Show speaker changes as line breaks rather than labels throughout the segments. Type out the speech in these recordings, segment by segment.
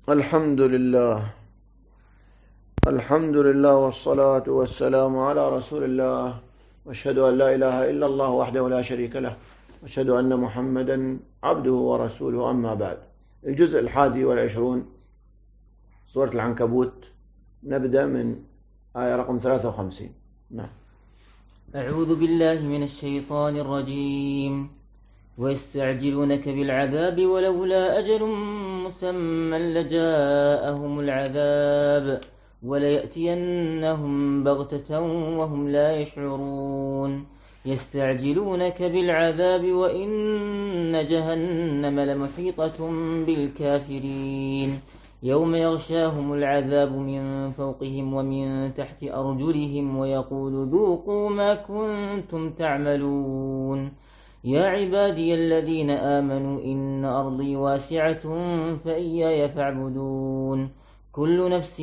الحمد لله والصلاة والسلام على رسول الله، واشهد أن لا إله إلا الله وحده لا شريك له، واشهد أن محمدا عبده ورسوله. أما بعد، الجزء 21 سورة العنكبوت، نبدأ من آية رقم 53. نعم.
أعوذ بالله من الشيطان الرجيم. ويستعجلونك بالعذاب ولولا أجل مسمى لجاءهم العذاب وليأتينهم بغتة وهم لا يشعرون. يستعجلونك بالعذاب وإن جهنم لمحيطة بالكافرين. يوم يغشاهم العذاب من فوقهم ومن تحت أرجلهم ويقول ذوقوا ما كنتم تعملون. يا عبادي الذين آمنوا إن أرضي واسعة فإياي فاعبدون. كل نفس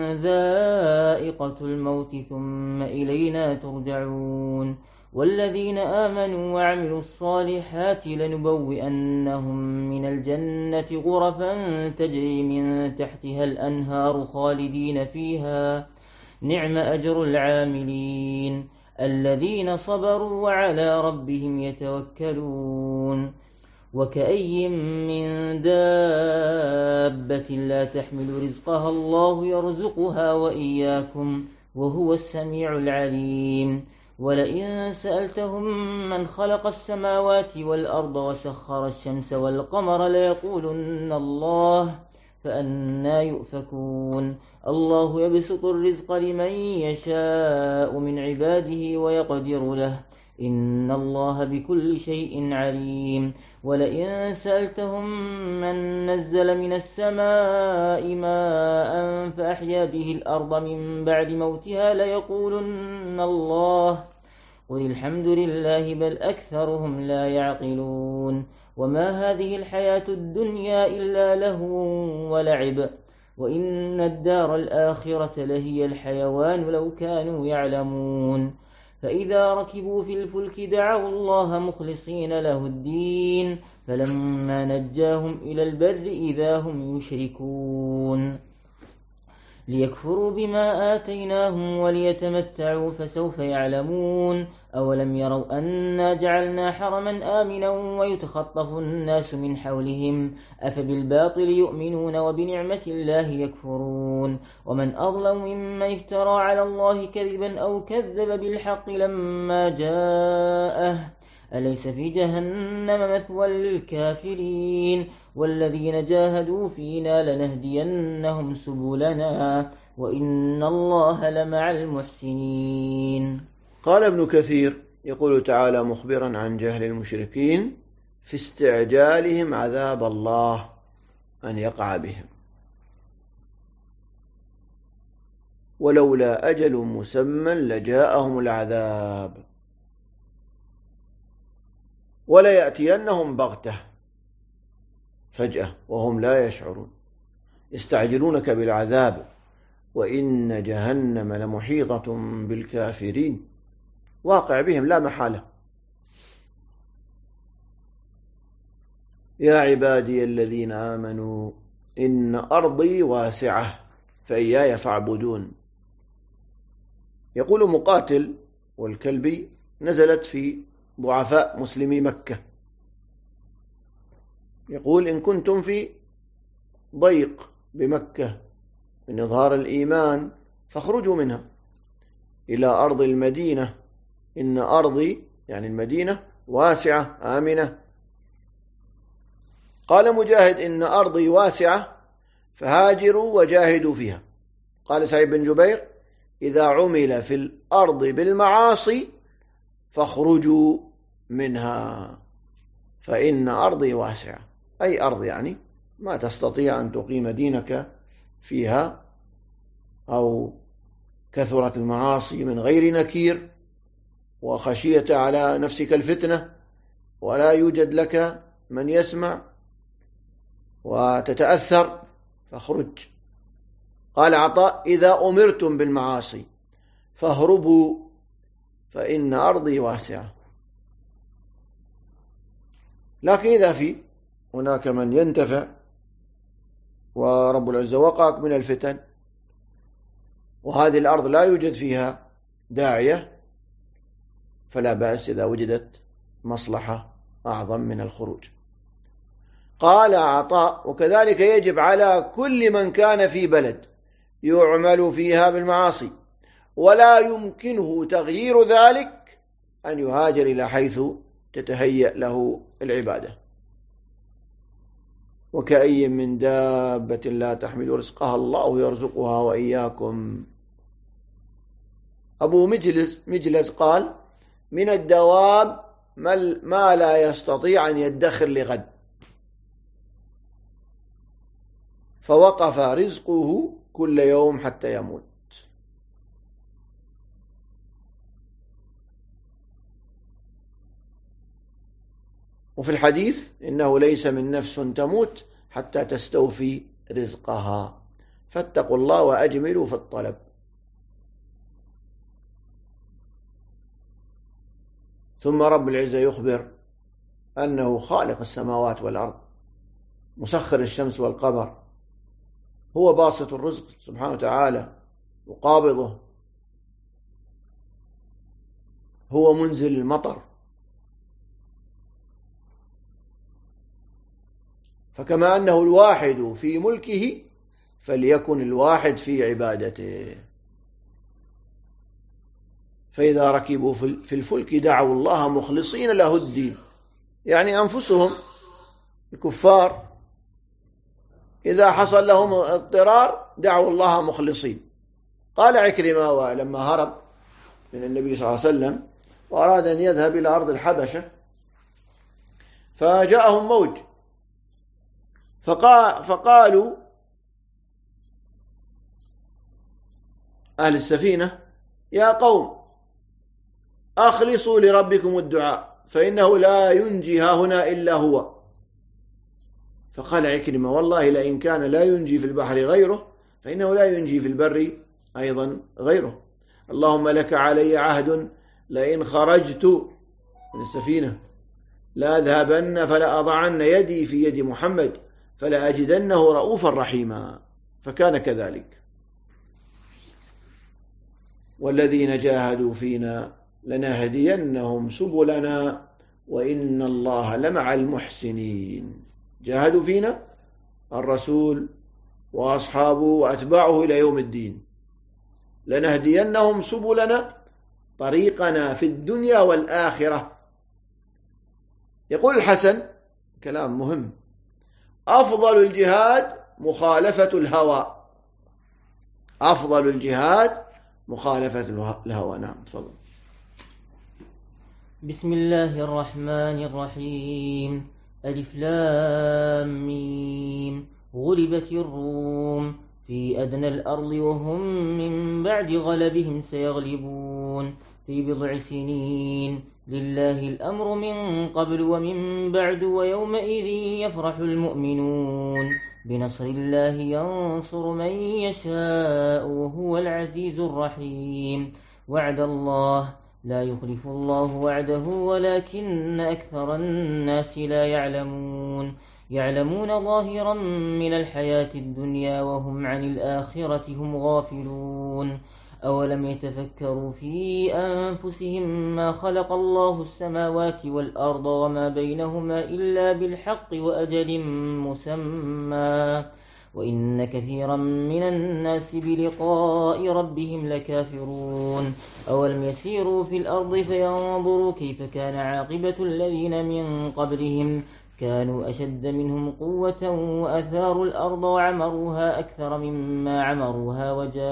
ذائقة الموت ثم إلينا ترجعون. والذين آمنوا وعملوا الصالحات لنبوئنهم من الجنة غرفا تجري من تحتها الأنهار خالدين فيها، نعم أجر العاملين الذين صبروا وعلى ربهم يتوكلون. وكأي من دابة لا تحمل رزقها الله يرزقها وإياكم وهو السميع العليم. ولئن سألتهم من خلق السماوات والأرض وسخر الشمس والقمر ليقولن الله، فأنى يؤفكون. الله يبسط الرزق لمن يشاء من عباده ويقدر له، إن الله بكل شيء عليم. ولئن سألتهم من نزل من السماء ماء فأحيا به الأرض من بعد موتها ليقولن الله، قل الحمد لله بل أكثرهم لا يعقلون. وما هذه الحياة الدنيا إلا لهو ولعب، وإن الدار الآخرة لهي الحيوان لو كانوا يعلمون. فإذا ركبوا في الفلك دعوا الله مخلصين له الدين فلما نجاهم إلى البر إذا هم يشركون. ليكفروا بما آتيناهم وليتمتعوا فسوف يعلمون. أولم يروا أنا جعلنا حرما آمنا ويتخطف الناس من حولهم، أفبالباطل يؤمنون وبنعمة الله يكفرون. ومن أظلم ممن افترى على الله كذبا أو كذب بالحق لما جاءه، أليس في جهنم مثوى للكافرين. والذين جاهدوا فينا لنهدينهم سبلنا وإن الله لمع المحسنين.
قال ابن كثير يقول تعالى مخبرا عن جهل المشركين في استعجالهم عذاب الله أن يقع بهم، ولولا أجل مسمى لجاءهم العذاب وليأتينهم بغتة فجأة وهم لا يشعرون. يستعجلونك بالعذاب وإن جهنم لمحيطة بالكافرين، واقع بهم لا محالة. يا عبادي الذين آمنوا إن أرضي واسعة فإياي فاعبدون. يقول مقاتل والكلبي نزلت في ضعفاء مسلمي مكة، يقول إن كنتم في ضيق بمكة من إظهار الإيمان فاخرجوا منها إلى أرض المدينة، إن أرضي يعني المدينة واسعة آمنة. قال مجاهد إن أرضي واسعة فهاجروا وجاهدوا فيها. قال سعيد بن جبير إذا عمل في الأرض بالمعاصي فاخرجوا منها فإن أرضي واسعة، أي أرض يعني ما تستطيع أن تقيم دينك فيها، أو كثرت المعاصي من غير نكير وخشيت على نفسك الفتنة ولا يوجد لك من يسمع وتتأثر فاخرج. قال عطاء إذا أمرتم بالمعاصي فاهربوا فإن أرضي واسعة. لكن إذا في هناك من ينتفع ورب العزة وقاك من الفتن، وهذه الأرض لا يوجد فيها داعية، فلا بأس إذا وجدت مصلحة أعظم من الخروج. قال عطاء: وكذلك يجب على كل من كان في بلد يعمل فيها بالمعاصي ولا يمكنه تغيير ذلك أن يهاجر إلى حيث تتهيأ له العبادة. وكأي من دابة لا تحمل رزقها الله يرزقها وإياكم. أبو مجلس قال: من الدواب ما لا يستطيع أن يدخر لغد، فوقف رزقه كل يوم حتى يموت. وفي الحديث: إنه ليس من نفس تموت حتى تستوفي رزقها، فاتقوا الله وأجملوا في الطلب. ثم رب العزة يخبر أنه خالق السماوات والأرض، مسخر الشمس والقمر، هو باسط الرزق سبحانه وتعالى وقابضه، هو منزل المطر. فكما أنه الواحد في ملكه فليكن الواحد في عبادته. فإذا ركبوا في الفلك دعوا الله مخلصين له الدين، يعني أنفسهم الكفار إذا حصل لهم اضطرار دعوا الله مخلصين. قال عكرمة لما هرب من النبي صلى الله عليه وسلم وأراد أن يذهب إلى أرض الحبشة، فجاءهم موج فقالوا أهل السفينة: يا قوم أخلصوا لربكم الدعاء فإنه لا ينجي هاهنا إلا هو. فقال عكرمة: والله لئن كان لا ينجي في البحر غيره فإنه لا ينجي في البر أيضا غيره. اللهم لك علي عهد لئن خرجت من السفينة لأذهبن فلا أضعن يدي في يد محمد فلا أجدنه رؤوفا رحيما. فكان كذلك. والذين جاهدوا فينا لنهدينهم سبلنا وإن الله لمع المحسنين. جاهدوا فينا الرسول وأصحابه وأتباعه إلى يوم الدين. لنهدينهم سبلنا، طريقنا في الدنيا والآخرة. يقول الحسن كلام مهم: أفضل الجهاد مخالفة الهوى. أفضل الجهاد مخالفة الهوى. نعم، تفضل.
بسم الله الرحمن الرحيم. ألف لام ميم. غلبت الروم في أدنى الأرض وهم من بعد غلبهم سيغلبون في بضع سنين. لله الأمر من قبل ومن بعد ويومئذ يفرح المؤمنون بنصر الله ينصر من يشاء وهو العزيز الرحيم. وعد الله لا يخلف الله وعده ولكن أكثر الناس لا يعلمون. يعلمون ظاهرا من الحياة الدنيا وهم عن الآخرة هم غافلون. أولم يتفكروا في أنفسهم ما خلق الله السماوات والأرض وما بينهما إلا بالحق وأجل مسمى وإن كثيرا من الناس بلقاء ربهم لكافرون. أولم يسيروا في الأرض فينظروا كيف كان عاقبة الذين من قبلهم كانوا أشد منهم قوة وأثاروا الأرض وعمروها أكثر مما عمروها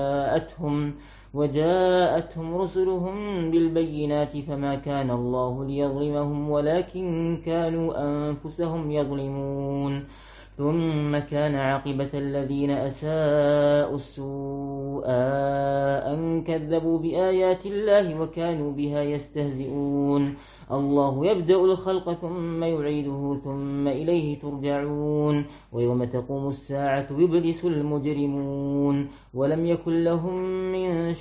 وجاءتهم رسلهم بالبينات فما كان الله ليظلمهم ولكن كانوا أنفسهم يظلمون. ثم كان عاقبة الذين أساءوا السوء أن كذبوا بآيات الله وكانوا بها يستهزئون. الله يبدأ الخلق ثم يعيده ثم إليه ترجعون. ويوم تقوم الساعة يبلس المجرمون ولم يكن لهم من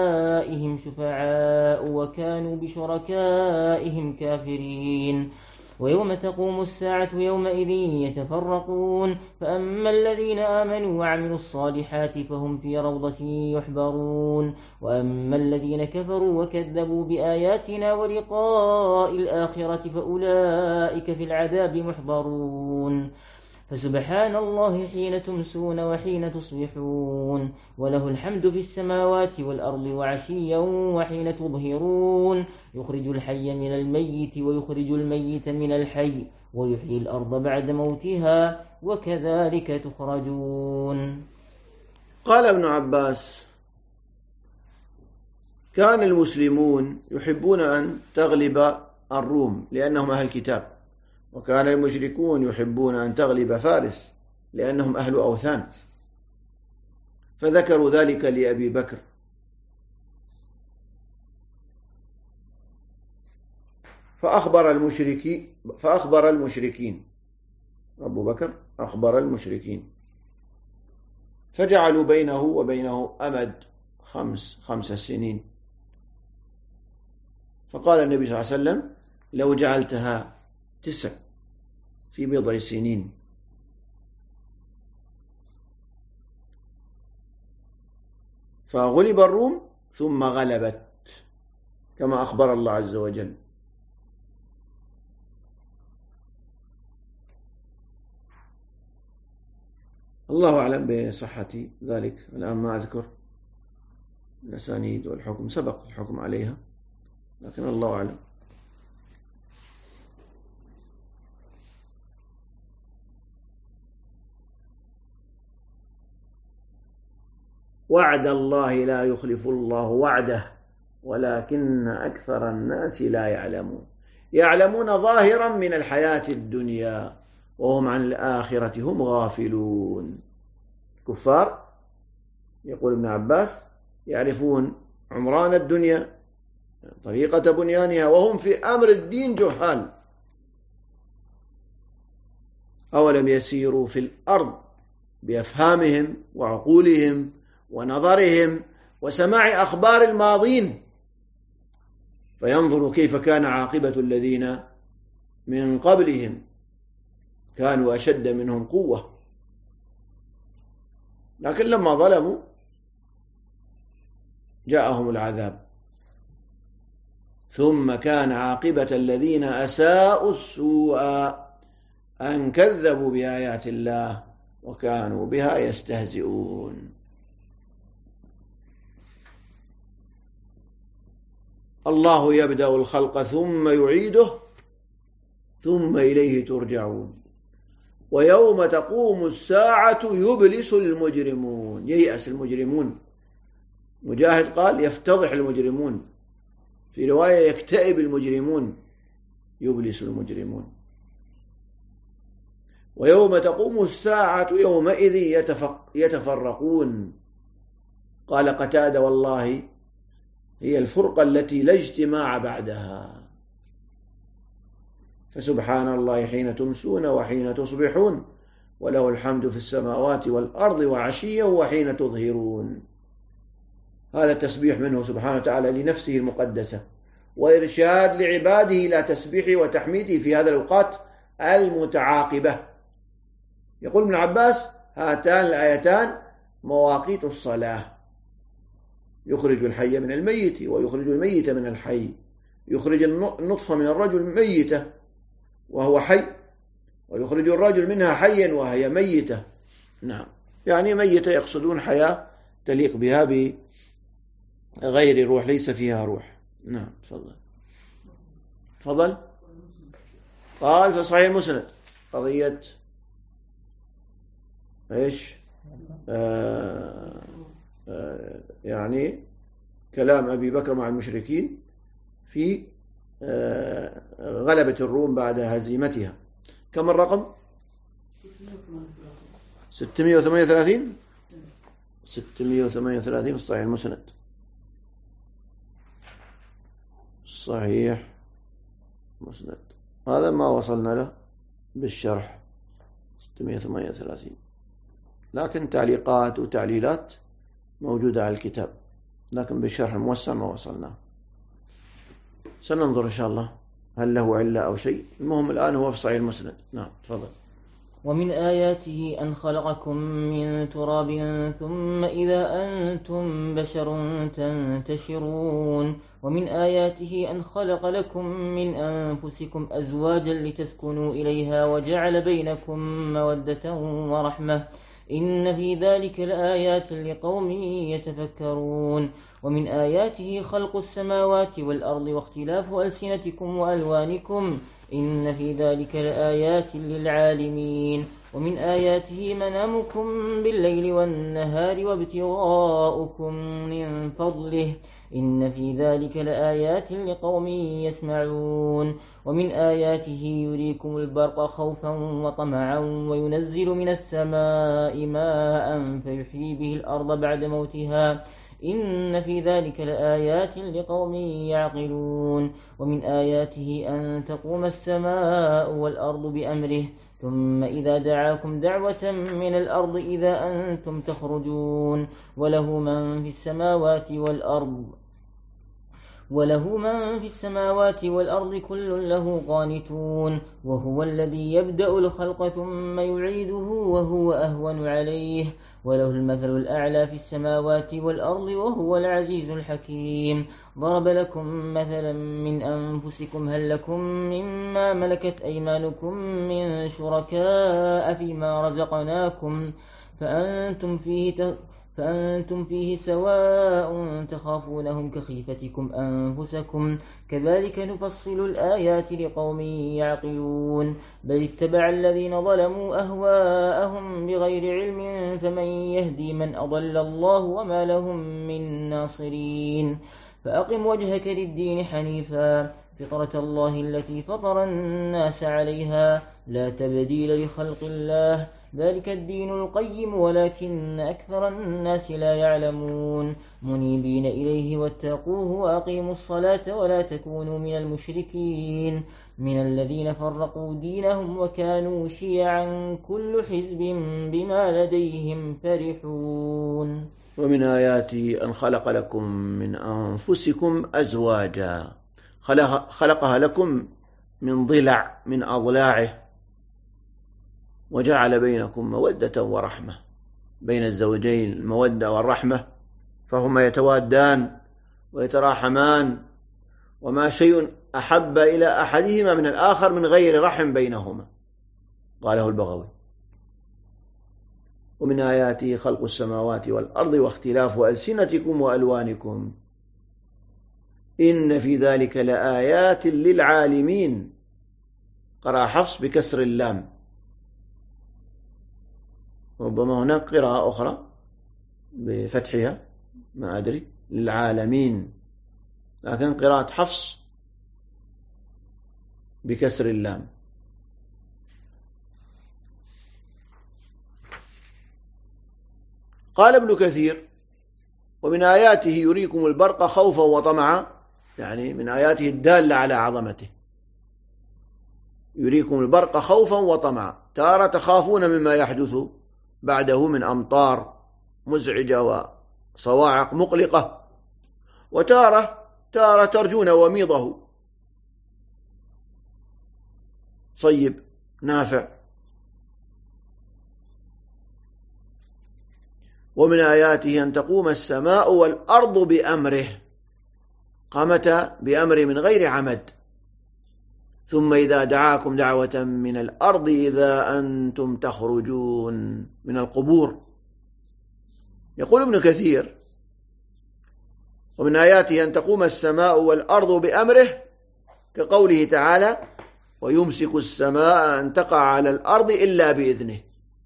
شركائهم شفعاء وكانوا بشركائهم كافرين. ويوم تقوم الساعة يومئذ يتفرقون فأما الذين آمنوا وعملوا الصالحات فهم في روضة يحبرون وأما الذين كفروا وكذبوا بآياتنا ولقاء الآخرة فأولئك في العذاب محضرون فسبحان الله حين تمسون وحين تصبحون وله الحمد في السماوات والأرض وعشيا وحين تظهرون يخرج الحي من الميت ويخرج الميت من الحي ويحيي الأرض بعد موتها وكذلك تخرجون.
قال ابن عباس: كان المسلمون يحبون أن تغلب الروم لأنهم أهل كتاب، وكان المشركون يحبون أن تغلب فارس لأنهم أهل أوثان، فذكروا ذلك لأبي بكر، فأخبر المشركين أبو بكر أخبر المشركين، فجعلوا بينه وبينه أمد 5 سنين. فقال النبي صلى الله عليه وسلم: لو جعلتها 9 في بضع سنين. فغلب الروم ثم غلبت كما أخبر الله عز وجل. الله أعلم بصحة ذلك، الآن ما أذكر الأسانيد والحكم، سبق الحكم عليها، لكن الله أعلم. وعد الله لا يخلف الله وعده ولكن أكثر الناس لا يعلمون. يعلمون ظاهرا من الحياة الدنيا وهم عن الآخرة هم غافلون. كفار، يقول ابن عباس، يعرفون عمران الدنيا، طريقة بنيانها، وهم في أمر الدين جهال. أولم يسيروا في الأرض بأفهامهم وعقولهم ونظرهم وسماع أخبار الماضين فينظروا كيف كان عاقبة الذين من قبلهم، كانوا أشد منهم قوة، لكن لما ظلموا جاءهم العذاب. ثم كان عاقبة الذين أساءوا السوء أن كذبوا بآيات الله وكانوا بها يستهزئون. الله يبدأ الخلق ثم يعيده ثم إليه ترجعون ويوم تقوم الساعة يبلس المجرمون. ييأس المجرمون. مجاهد قال يفتضح المجرمون، في رواية يكتئب المجرمون، يبلس المجرمون. ويوم تقوم الساعة يومئذ يتفرقون. قال قتادة: والله هي الفرقة التي لا اجتماع بعدها. فسبحان الله حين تمسون وحين تصبحون وله الحمد في السماوات والأرض وعشيا وحين تظهرون. هذا التسبيح منه سبحانه وتعالى لنفسه المقدسة، وإرشاد لعباده إلى تسبيحه وتحميده في هذه الأوقات المتعاقبة. يقول ابن عباس: هاتان الآيتان مواقيت الصلاة، يخرج الحي من الميت ويخرج الميت من الحي، يخرج النطفة من الرجل ميتة وهو حي، ويخرج الرجل منها حيا وهي ميتة. نعم، يعني ميتة يقصدون حياة تليق بها بغير روح، ليس فيها روح. نعم، تفضل. قال في صحيح المسند قضية إيش؟ يعني كلام أبي بكر مع المشركين في غلبة الروم بعد هزيمتها. كم الرقم؟ 638 في صحيح المسند. صحيح مسند، هذا ما وصلنا له بالشرح 638، لكن تعليقات وتعليلات موجودة على الكتاب، لكن بالشرح الموسع ما وصلنا. سننظر إن شاء الله هل له علة أو شيء؟ المهم الآن هو في صحيح المسند. نعم تفضل.
ومن آياته أن خلقكم من تراب ثم إذا أنتم بشر تنتشرون. ومن آياته أن خلق لكم من أنفسكم أزواجا لتسكنوا إليها وجعل بينكم مودة ورحمة إن في ذلك لآيات لقوم يتفكرون. ومن آياته خلق السماوات والأرض واختلاف ألسنتكم وألوانكم إن في ذلك لآيات للعالمين. ومن آياته منامكم بالليل والنهار وابتغاؤكم من فضله إن في ذلك لآيات لقوم يسمعون. ومن آياته يريكم البرق خوفا وطمعا وينزل من السماء ماء فيحيي به الأرض بعد موتها إن في ذلك لآيات لقوم يعقلون. ومن آياته أن تقوم السماء والأرض بأمره ثم إذا دعاكم دعوة من الأرض إذا أنتم تخرجون وله من في السماوات والأرض كل له قانتون. وهو الذي يبدأ الخلق ثم يعيده وهو أهون عليه وله المثل الأعلى في السماوات والأرض وهو العزيز الحكيم. ضرب لكم مثلا من أنفسكم هل لكم مما ملكت أيمانكم من شركاء فيما رزقناكم فأنتم فيه سواء تخافونهم كخيفتكم أنفسكم كذلك نفصل الآيات لقوم يعقلون. بل اتبع الذين ظلموا أهواءهم بغير علم فمن يهدي من أضل الله وما لهم من ناصرين. فأقم وجهك للدين حنيفا فطرة الله التي فطر الناس عليها لا تبديل لخلق الله ذلك الدين القيم ولكن أكثر الناس لا يعلمون. منيبين إليه واتقوه وأقيموا الصلاة ولا تكونوا من المشركين من الذين فرقوا دينهم وكانوا شيعا كل حزب بما لديهم فرحون.
ومن آياته أن خلق لكم من أنفسكم أزواجا خلقها لكم من ضلع من أضلاعه وجعل بينكم مودة ورحمة بين الزوجين المودة والرحمة فهما يتوادان ويتراحمان وما شيء أحب إلى أحدهما من الآخر من غير رحم بينهما قاله البغوي. ومن آياته خلق السماوات والأرض واختلاف ألسنتكم وألوانكم إن في ذلك لآيات للعالمين قرأ حفص بكسر اللام ربما هناك قراءة أخرى بفتحها ما أدري للعالمين لكن قراءة حفص بكسر اللام. قال ابن كثير ومن آياته يريكم البرق خوفا وطمعا يعني من آياته الدالة على عظمته يريكم البرق خوفا وطمعا تارة تخافون مما يحدث بعده من أمطار مزعجة وصواعق مقلقة وتارة ترجون وميضه صيب نافع. ومن آياته أن تقوم السماء والأرض بأمره قامتا بأمر من غير عمد ثم إذا دعاكم دعوة من الأرض إذا أنتم تخرجون من القبور. يقول ابن كثير ومن آياته أن تقوم السماء والأرض بأمره كقوله تعالى ويمسك السماء أن تقع على الأرض إلا بإذنه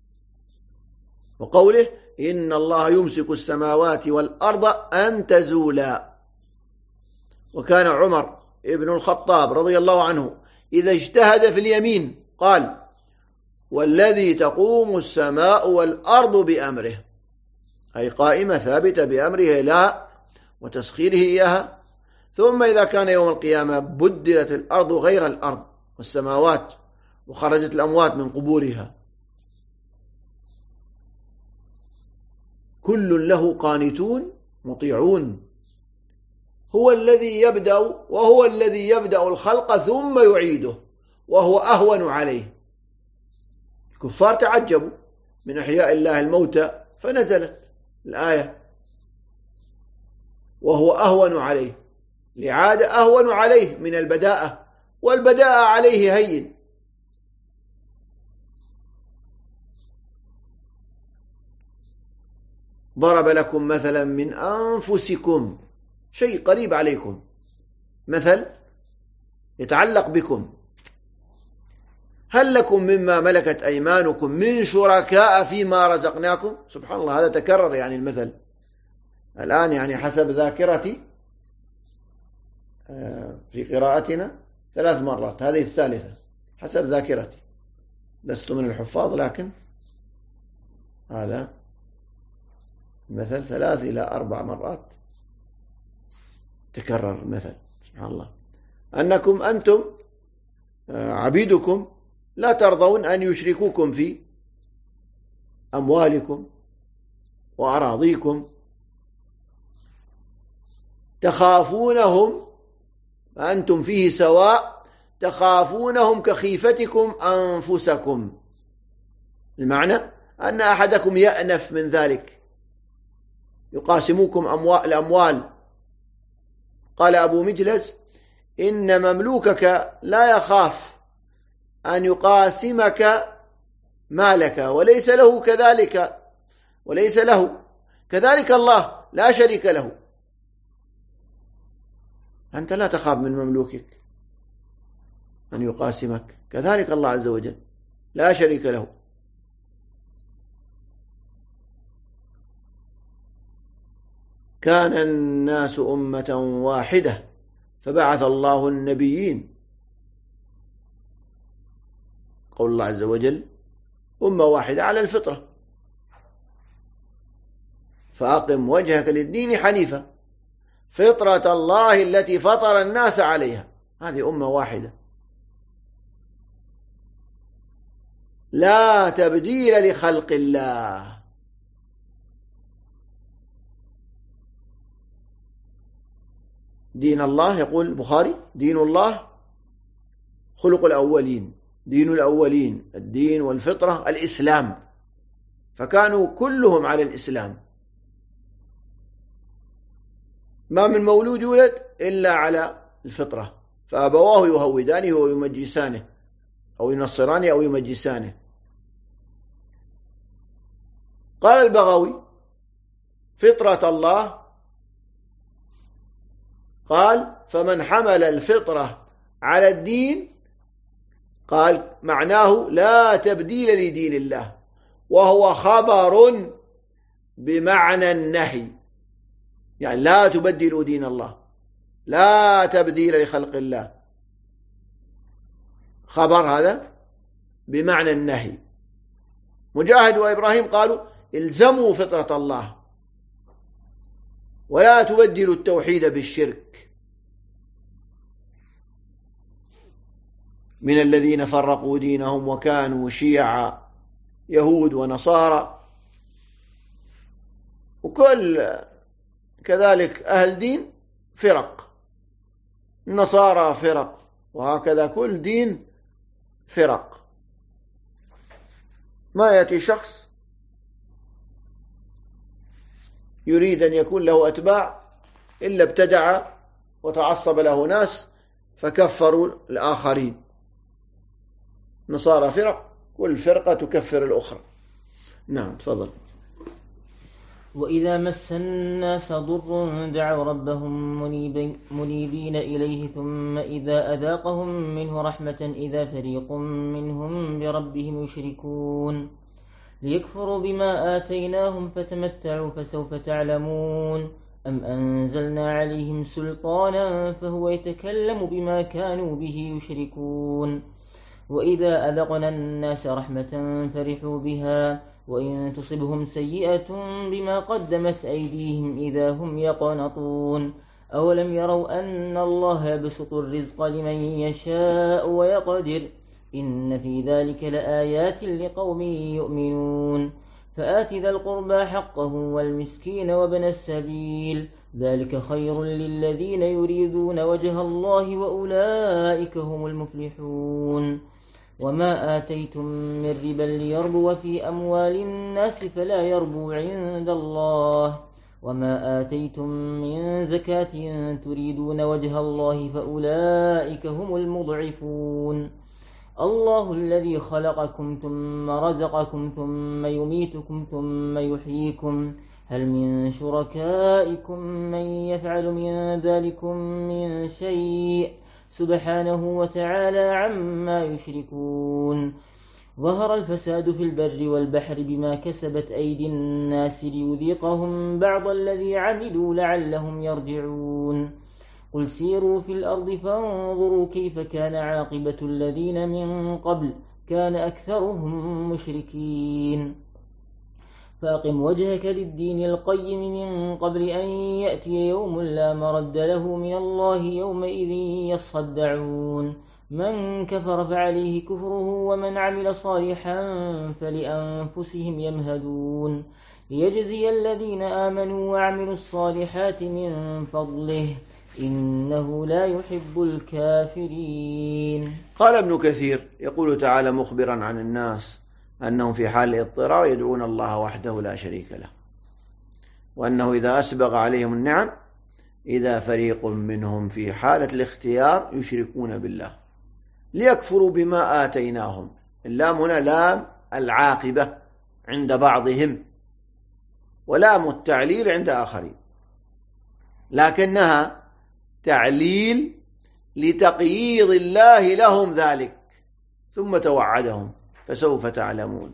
وقوله إن الله يمسك السماوات والأرض أن تزولا. وكان عمر ابن الخطاب رضي الله عنه إذا اجتهد في اليمين قال والذي تقوم السماء والأرض بأمره أي قائمة ثابتة بأمره لا وتسخيره إياها. ثم إذا كان يوم القيامة بدلت الأرض غير الأرض والسماوات وخرجت الأموات من قبورها كل له قانتون مطيعون هو الذي يبدأ، وهو الذي يبدأ الخلق ثم يعيده وهو أهون عليه. الكفار تعجبوا من إحياء الله الموتى فنزلت الآية وهو أهون عليه، الإعادة أهون عليه من البداءة، والبداءة عليه هين. ضرب لكم مثلا من أنفسكم، شيء قريب عليكم، مثل يتعلق بكم. هل لكم مما ملكت أيمانكم من شركاء فيما رزقناكم؟ سبحان الله، هذا تكرر يعني المثل الآن، يعني حسب ذاكرتي في قراءتنا 3 مرات، هذه الثالثة حسب ذاكرتي، لست من الحفاظ، لكن هذا مثل 3 إلى 4 مرات تكرر المثل. سبحان الله، أنكم أنتم عبيدكم لا ترضون أن يشركوكم في أموالكم وأراضيكم، تخافونهم، أنتم فيه سواء، تخافونهم كخيفتكم أنفسكم. المعنى أن أحدكم يأنف من ذلك، يقاسموكم الأموال. قال أبو مجلس: إن مملوكك لا يخاف أن يقاسمك مالك وليس له كذلك، وليس له كذلك الله لا شريك له. أنت لا تخاف من مملوكك أن يقاسمك، كذلك الله عز وجل لا شريك له. كان الناس أمة واحدة فبعث الله النبيين. قول الله عز وجل: أمة واحدة على الفطرة، فأقم وجهك للدين حنيفا فطرة الله التي فطر الناس عليها. هذه أمة واحدة لا تبديل لخلق الله. دين الله، يقول البخاري: دين الله خلق الأولين، دين الأولين الدين والفطرة الإسلام، فكانوا كلهم على الإسلام. ما من مولود يولد إلا على الفطرة، فأبواه يهودانه ويمجسانه أو ينصرانه أو يمجسانه. قال البغوي: فطرة الله، قال: فمن حمل الفطرة على الدين، قال معناه لا تبديل لدين الله، وهو خبر بمعنى النهي، يعني لا تبدلوا دين الله، لا تبديل لخلق الله، خبر هذا بمعنى النهي. مجاهد وإبراهيم قالوا: الزموا فطرة الله ولا تبدلوا التوحيد بالشرك. من الذين فرقوا دينهم وكانوا شيعا، يهود ونصارى، وكل كذلك أهل دين فرق، النصارى فرق، وهكذا كل دين فرق. ما يأتي شخص يريد أن يكون له أتباع إلا ابتدع وتعصب له ناس فكفروا الآخرين. نصارى فرق، كل فرقة تكفر الأخرى. نعم، تفضل.
وإذا مس الناس ضر دعوا ربهم منيبين إليه ثم إذا أذاقهم منه رحمة إذا فريق منهم بربهم يشركون ليكفروا بما آتيناهم فتمتعوا فسوف تعلمون أم أنزلنا عليهم سلطانا فهو يتكلم بما كانوا به يشركون وإذا أذقنا الناس رحمة فرحوا بها وإن تصبهم سيئة بما قدمت أيديهم إذا هم يقنطون أولم يروا أن الله يبسط الرزق لمن يشاء ويقدر إن في ذلك لآيات لقوم يؤمنون فآت ذا القربى حقه والمسكين وابن السبيل ذلك خير للذين يريدون وجه الله وأولئك هم المفلحون وما آتيتم من ربا ليربو في أموال الناس فلا يربو عند الله وما آتيتم من زكاة تريدون وجه الله فأولئك هم المضعفون الله الذي خلقكم ثم رزقكم ثم يميتكم ثم يحييكم هل من شركائكم من يفعل من ذلكم من شيء سبحانه وتعالى عما يشركون ظهر الفساد في البر والبحر بما كسبت أيدي الناس ليذيقهم بعض الذي عملوا لعلهم يرجعون قل سيروا في الأرض فانظروا كيف كان عاقبة الذين من قبل كان أكثرهم مشركين فأقم وجهك للدين القيم من قبل أن يأتي يوم لا مرد له من الله يومئذ يصدعون من كفر فعليه كفره ومن عمل صالحا فلأنفسهم يمهدون ليجزي الذين آمنوا وعملوا الصالحات من فضله إنه لا يحب الكافرين.
قال ابن كثير يقول تعالى مخبرا عن الناس أنهم في حال الاضطرار يدعون الله وحده لا شريك له، وأنه إذا أسبغ عليهم النعم إذا فريق منهم في حالة الاختيار يشركون بالله ليكفروا بما آتيناهم. اللام هنا لام العاقبة عند بعضهم ولام التعليل عند آخرين، لكنها تعليل لتقييض الله لهم ذلك ثم توعدهم فسوف تعلمون.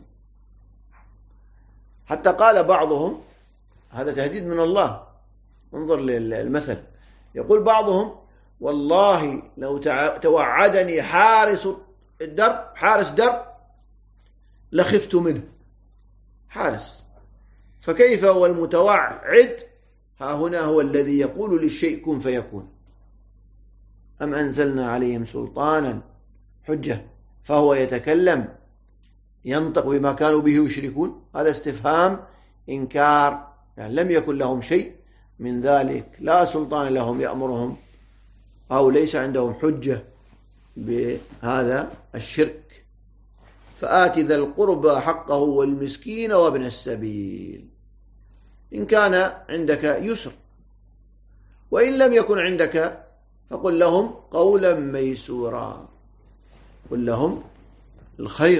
حتى قال بعضهم هذا تهديد من الله، انظر للمثل، يقول بعضهم والله لو توعدني حارس درب لخفت منه. حارس، فكيف هو المتوعد ها هنا هو الذي يقول للشيء كن فيكون. أم أنزلنا عليهم سلطانا حجة فهو يتكلم ينطق بما كانوا به يشركون. هذا استفهام إنكار، يعني لم يكن لهم شيء من ذلك، لا سلطان لهم يأمرهم أو ليس عندهم حجة بهذا الشرك. فآت ذا القربى حقه والمسكين وابن السبيل إن كان عندك يسر، وإن لم يكن عندك فقل لهم قولا ميسورا، قل لهم الخير.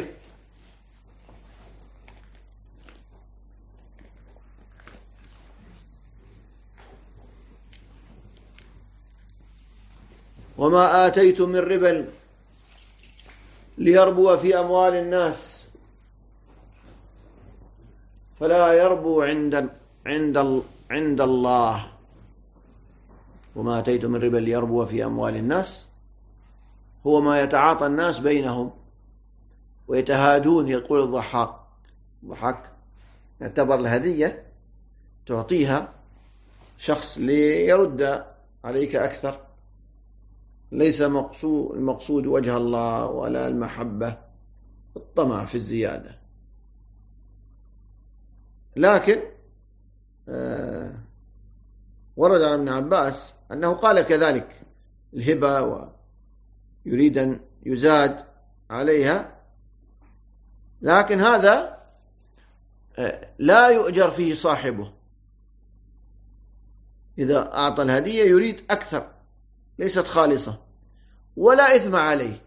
وما آتيتم من ربا ليربو في أموال الناس فلا يربو عند الله. وما آتيتم من ربا ليربو في أموال الناس هو ما يتعاطى الناس بينهم ويتهادون. يقول الضحاك يعتبر الهدية تعطيها شخص ليرد عليك أكثر، ليس المقصود وجه الله ولا المحبة، الطمع في الزيادة. لكن ورد عن ابن عباس أنه قال كذلك الهبة ويريد أن يزاد عليها، لكن هذا لا يؤجر فيه صاحبه. إذا أعطى الهدية يريد أكثر ليست خالصة ولا إثم عليه.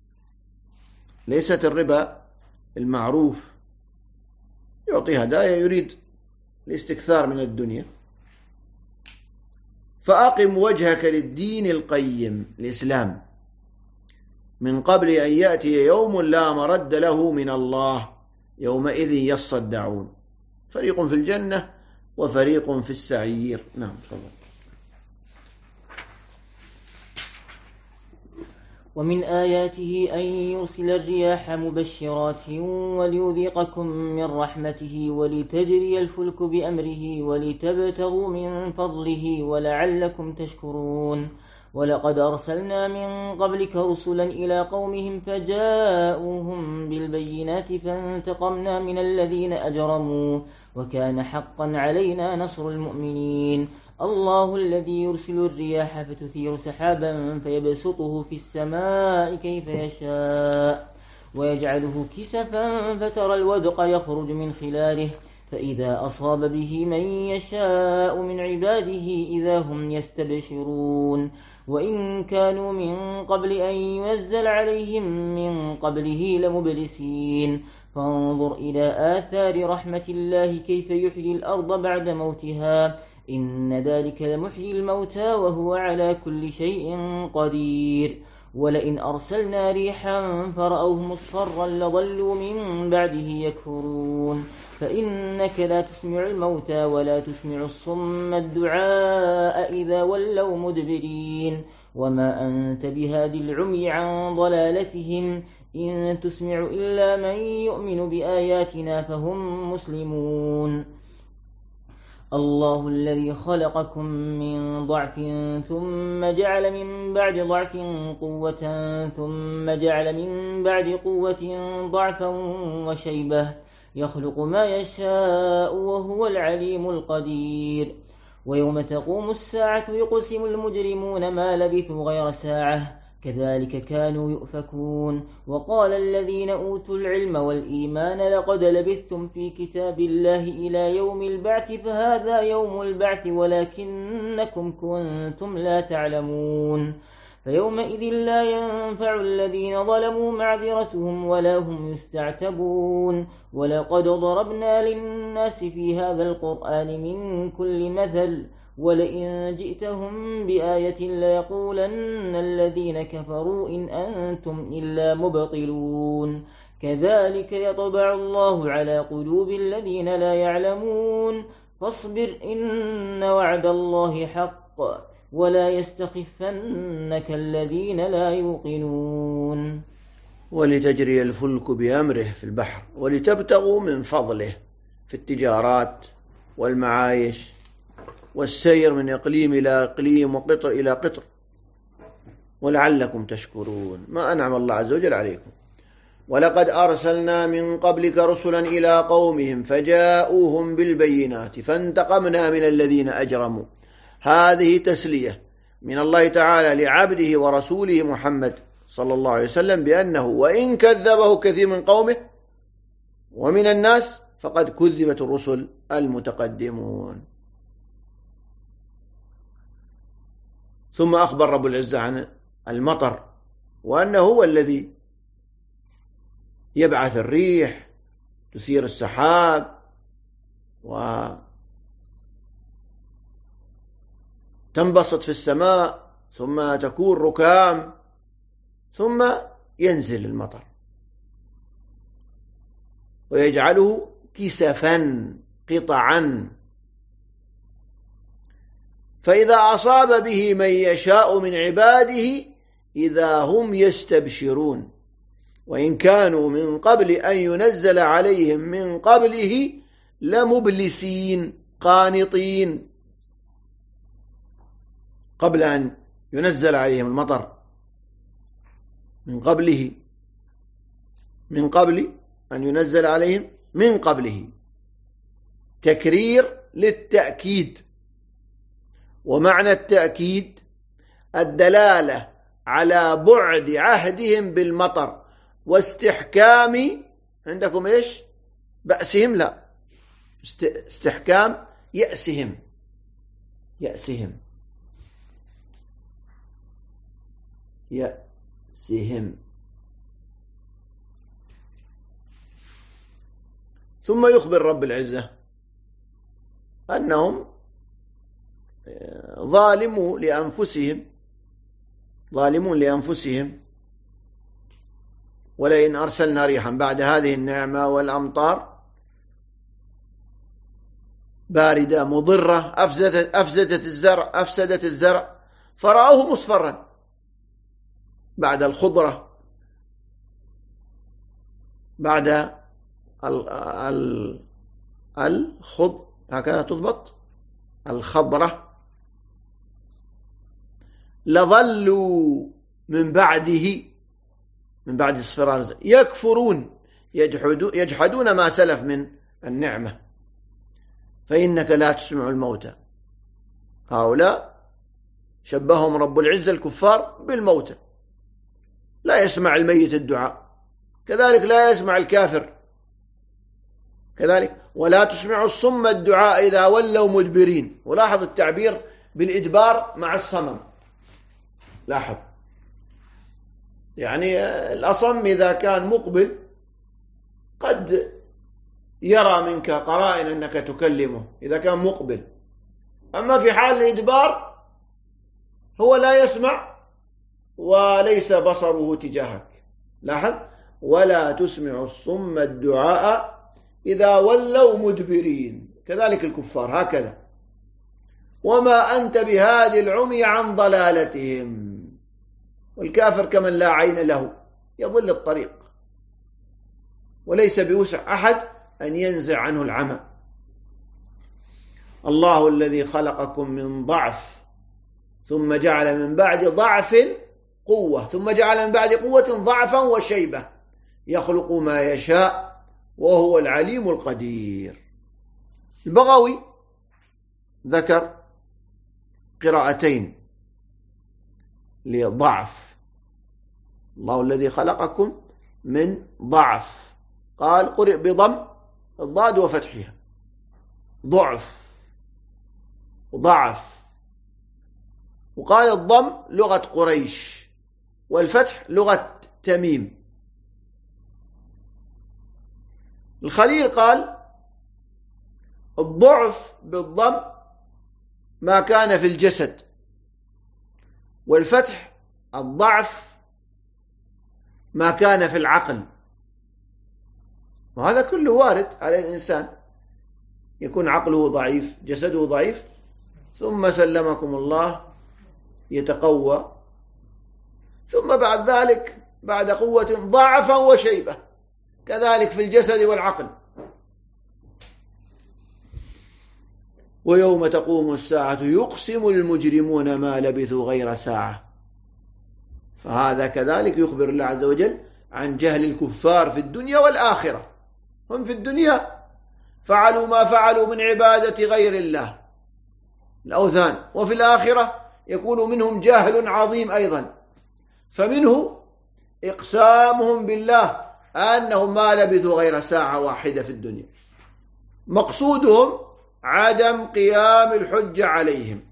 ليست الربا المعروف يعطي هدايا يريد الاستكثار من الدنيا. فأقم وجهك للدين القيم الإسلام من قبل أن يأتي يوم لا مرد له من الله يومئذ يصدعون فريق في الجنة وفريق في السعير. نعم تفضل.
ومن آياته أن يرسل الرياح مبشرات وليذيقكم من رحمته ولتجري الفلك بأمره ولتبتغوا من فضله ولعلكم تشكرون. ولقد أرسلنا من قبلك رسلا إلى قومهم فجاءوهم بالبينات فانتقمنا من الذين أجرموا وكان حقا علينا نصر المؤمنين. الله الذي يرسل الرياح فتثير سحابا فيبسطه في السماء كيف يشاء ويجعله كسفا فترى الودق يخرج من خلاله فإذا أصاب به من يشاء من عباده إذا هم يستبشرون. وإن كانوا من قبل أن ينزل عليهم من قبله لمبلسين. فانظر إلى آثار رحمة الله كيف يحيي الأرض بعد موتها إن ذلك لمحيي الموتى وهو على كل شيء قدير. ولئن أرسلنا ريحا فرأوه مصفرا لظلوا من بعده يكفرون. فإنك لا تسمع الموتى ولا تسمع الصم الدعاء إذا ولوا مدبرين. وما أنت بهادي العمي عن ضلالتهم إن تسمع إلا من يؤمن بآياتنا فهم مسلمون. الله الذي خلقكم من ضعف ثم جعل من بعد ضعف قوة ثم جعل من بعد قوة ضعفا وشيبة يخلق ما يشاء وهو العليم القدير. ويوم تقوم الساعة يقسم المجرمون ما لبثوا غير ساعة كذلك كانوا يؤفكون. وقال الذين أوتوا العلم والإيمان لقد لبثتم في كتاب الله إلى يوم البعث فهذا يوم البعث ولكنكم كنتم لا تعلمون. فيومئذ لا ينفع الذين ظلموا معذرتهم ولا هم يستعتبون. ولقد ضربنا للناس في هذا القرآن من كل مثل ولئن جئتهم بآية ليقولن الذين كفروا إن أنتم إلا مبطلون. كذلك يطبع الله على قلوب الذين لا يعلمون. فاصبر إن وعد الله حق ولا يستخفنك الذين لا يوقنون.
ولتجري الفلك بأمره في البحر ولتبتغوا من فضله في التجارات والمعايش والسير من إقليم إلى إقليم وقطر إلى قطر ولعلكم تشكرون ما أنعم الله عز وجل عليكم. ولقد أرسلنا من قبلك رسلا إلى قومهم فجاءوهم بالبينات فانتقمنا من الذين أجرموا. هذه تسلية من الله تعالى لعبده ورسوله محمد صلى الله عليه وسلم بأنه وإن كذبه كثير من قومه ومن الناس فقد كذبت الرسل المتقدمون. ثم أخبر رب العزة عن المطر وأنه هو الذي يبعث الريح تثير السحاب وتنبسط في السماء ثم تكون ركام ثم ينزل المطر ويجعله كسفا قطعا فإذا أصاب به من يشاء من عباده إذا هم يستبشرون. وإن كانوا من قبل أن ينزل عليهم من قبله لمبلسين قانطين قبل أن ينزل عليهم المطر من قبل أن ينزل عليهم من قبله تكرير للتأكيد. ومعنى التأكيد الدلالة على بعد عهدهم بالمطر واستحكام عندكم إيش بأسهم لا استحكام يأسهم ثم يخبر رب العزة أنهم ظالمون لأنفسهم ولئن أرسلنا ريحا بعد هذه النعمة والأمطار باردة مضرة أفسدت الزرع فرأوه مصفرا بعد الخضرة بعد هكذا تضبط الخضرة لظلوا من بعد اصفرار يكفرون يجحدون ما سلف من النعمة فإنك لا تسمع الموتى. هؤلاء شبههم رب العزة الكفار بالموتى، لا يسمع الميت الدعاء، كذلك لا يسمع الكافر كذلك. ولا تسمع الصم الدعاء إذا ولوا مدبرين. ولاحظ التعبير بالإدبار مع الصمم، لاحظ، يعني الأصم إذا كان مقبل قد يرى منك قرائن أنك تكلمه إذا كان مقبل، أما في حال الإدبار هو لا يسمع وليس بصره تجاهك. لاحظ، ولا تسمع الصم الدعاء إذا ولوا مدبرين، كذلك الكفار هكذا. وما أنت بهادي العمي عن ضلالتهم. والكافر كمن لا عين له يضل الطريق، وليس بوسع أحد أن ينزع عنه العمى. الله الذي خلقكم من ضعف ثم جعل من بعد ضعف قوة ثم جعل من بعد قوة ضعفا وشيبة يخلق ما يشاء وهو العليم القدير. البغوي ذكر قراءتين لضعف. الله الذي خلقكم من ضعف، قال قرئ بضم الضاد وفتحها، ضعف وضعف. وقال الضم لغة قريش والفتح لغة تميم. الخليل قال الضعف بالضم ما كان في الجسد، والفتح الضعف ما كان في العقل. وهذا كله وارد على الإنسان، يكون عقله ضعيف جسده ضعيف ثم سلمكم الله يتقوى، ثم بعد ذلك بعد قوة ضعفا وشيبة، كذلك في الجسد والعقل. ويوم تقوم الساعة يقسم المجرمون ما لبثوا غير ساعة. فهذا كذلك يخبر الله عز وجل عن جهل الكفار في الدنيا والآخرة. هم في الدنيا فعلوا ما فعلوا من عبادة غير الله الأوثان، وفي الآخرة يكون منهم جاهل عظيم أيضا، فمنه إقسامهم بالله أنهم ما لبثوا غير ساعة واحدة في الدنيا، مقصودهم عدم قيام الحجة عليهم.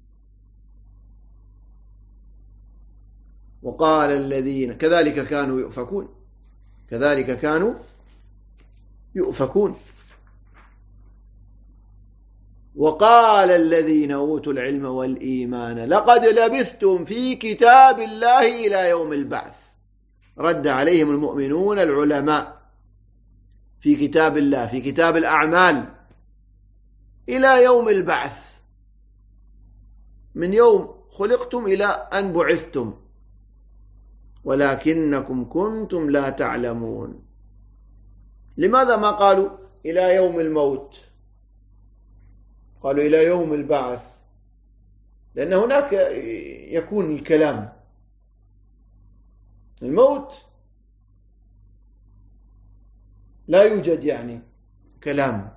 وقال الذين كذلك كانوا يؤفكون، كذلك كانوا يؤفكون. وقال الذين أوتوا العلم والإيمان لقد لبثتم في كتاب الله إلى يوم البعث. رد عليهم المؤمنون العلماء في كتاب الله، في كتاب الأعمال، إلى يوم البعث، من يوم خلقتم إلى أن بعثتم، ولكنكم كنتم لا تعلمون. لماذا ما قالوا إلى يوم الموت؟ قالوا إلى يوم البعث، لأن هناك يكون الكلام. الموت لا يوجد يعني كلام.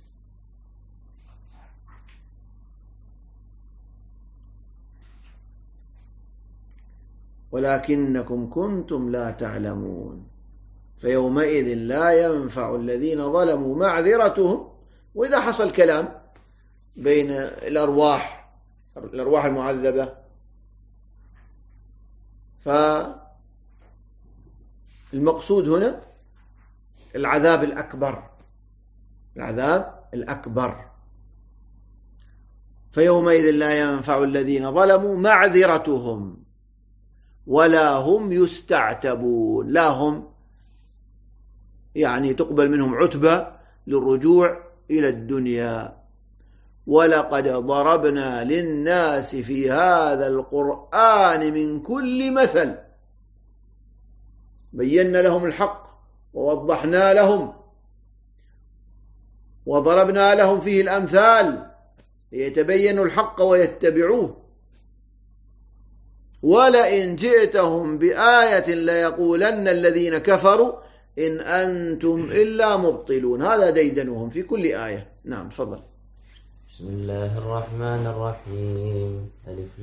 ولكنكم كنتم لا تعلمون فيومئذ لا ينفع الذين ظلموا معذرتهم. وإذا حصل كلام بين الأرواح المعذبة، فالمقصود هنا العذاب الأكبر، العذاب الأكبر. فيومئذ لا ينفع الذين ظلموا معذرتهم ولا هم يستعتبون. لا هم يعني تقبل منهم عتبة للرجوع إلى الدنيا. ولقد ضربنا للناس في هذا القرآن من كل مثل بينا لهم الحق ووضحنا لهم وضربنا لهم فيه الأمثال ليتبينوا الحق ويتبعوه. ولئن جئتهم بآية ليقولن الذين كفروا إن أنتم إلا مبطلون. هذا ديدنهم في كل آية. نعم، تفضل.
بسم الله الرحمن الرحيم. ألف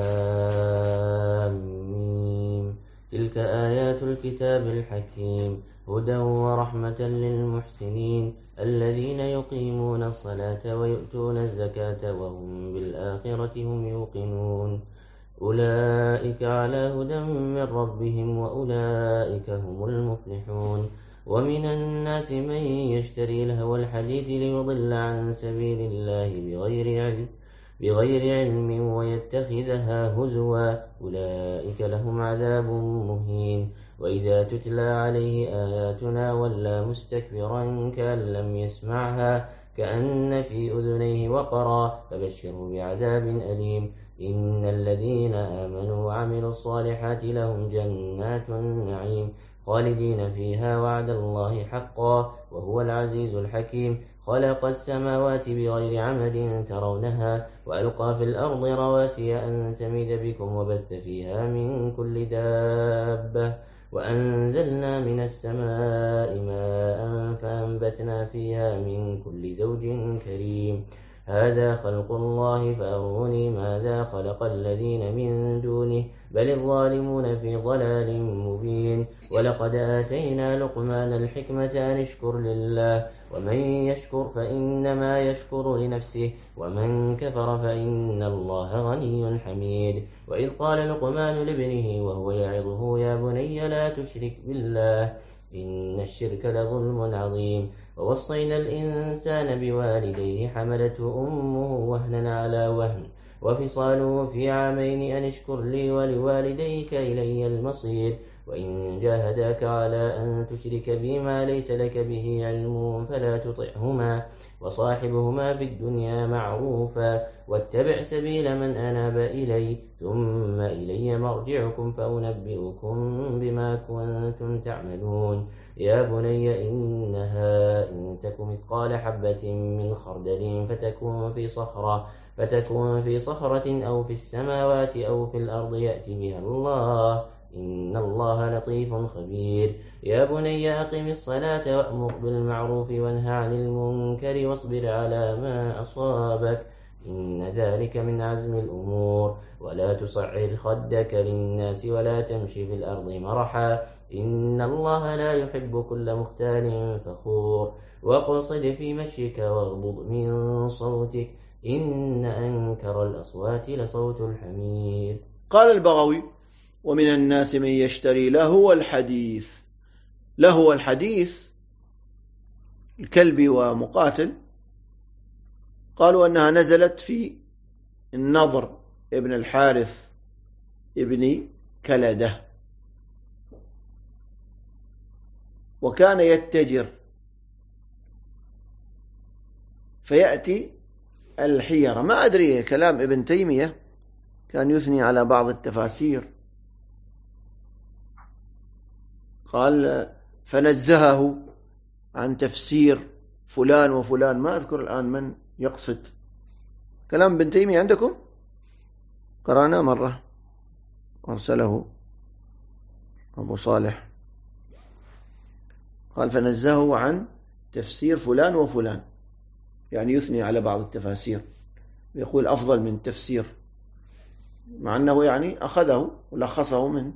لام ميم. تلك آيات الكتاب الحكيم هدى ورحمة للمحسنين الذين يقيمون الصلاة ويؤتون الزكاة وهم بالآخرة هم يوقنون أولئك على هدى من ربهم وأولئك هم المفلحون. ومن الناس من يشتري لهو الحديث ليضل عن سبيل الله بغير علم ويتخذها هزوا أولئك لهم عذاب مهين. وإذا تتلى عليه آياتنا ولى مستكبرا كأن لم يسمعها كأن في أذنيه وقرا فبشره بعذاب أليم. إن الذين آمنوا وعملوا الصالحات لهم جنات النعيم خالدين فيها وعد الله حقا وهو العزيز الحكيم. خلق السماوات بغير عمد ترونها وألقى في الأرض رواسي أن تميد بكم وبث فيها من كل دابة وأنزلنا من السماء ماء فأنبتنا فيها من كل زوج كريم. هذا خلق الله فأروني ماذا خلق الذين من دونه بل الظالمون في ضلال مبين. ولقد آتينا لقمان الحكمة أن اشكر لله ومن يشكر فإنما يشكر لنفسه ومن كفر فإن الله غني حميد. وإذ قال لقمان لابنه وهو يعظه يا بني لا تشرك بالله إن الشرك لظلم عظيم. ووصينا الإنسان بوالديه حملته أمه وهنا على وهن وفصاله في عامين أن اشكر لي ولوالديك إلي المصير. وإن جاهداك على أن تشرك بي ما ليس لك به علم فلا تطعهما وصاحبهما في الدنيا معروفا واتبع سبيل من أناب إلي ثم إلي مرجعكم فأنبئكم بما كنتم تعملون. يا بني إنها إن تك مثقال حبة من خردل فتكون في صخرة أو في السماوات أو في الأرض يأت بها الله إن الله لطيف خبير. يا بني أقم الصلاة وأمر بالمعروف وانهى عن المنكر واصبر على ما أصابك إن ذلك من عزم الأمور. ولا تصعر خدك للناس ولا تمشي في الأرض مرحا إن الله لا يحب كل مختال فخور. واقصد في مشيك واغضض من صوتك إن أنكر الأصوات لصوت الحمير.
قال البغوي ومن الناس من يشتري لهو الحديث الكلبي ومقاتل قالوا أنها نزلت في النضر ابن الحارث ابن كلدة وكان يتجر فيأتي الحيرة. ما أدري كلام ابن تيمية كان يثني على بعض التفاسير قال فنزهه عن تفسير فلان وفلان ما أذكر الآن من يقصد. كلام ابن تيمية عندكم قرأنا مرة أرسله أبو صالح قال فنزهه عن تفسير فلان وفلان يعني يثني على بعض التفاسير يقول أفضل من تفسير مع أنه يعني أخذه ولخصه من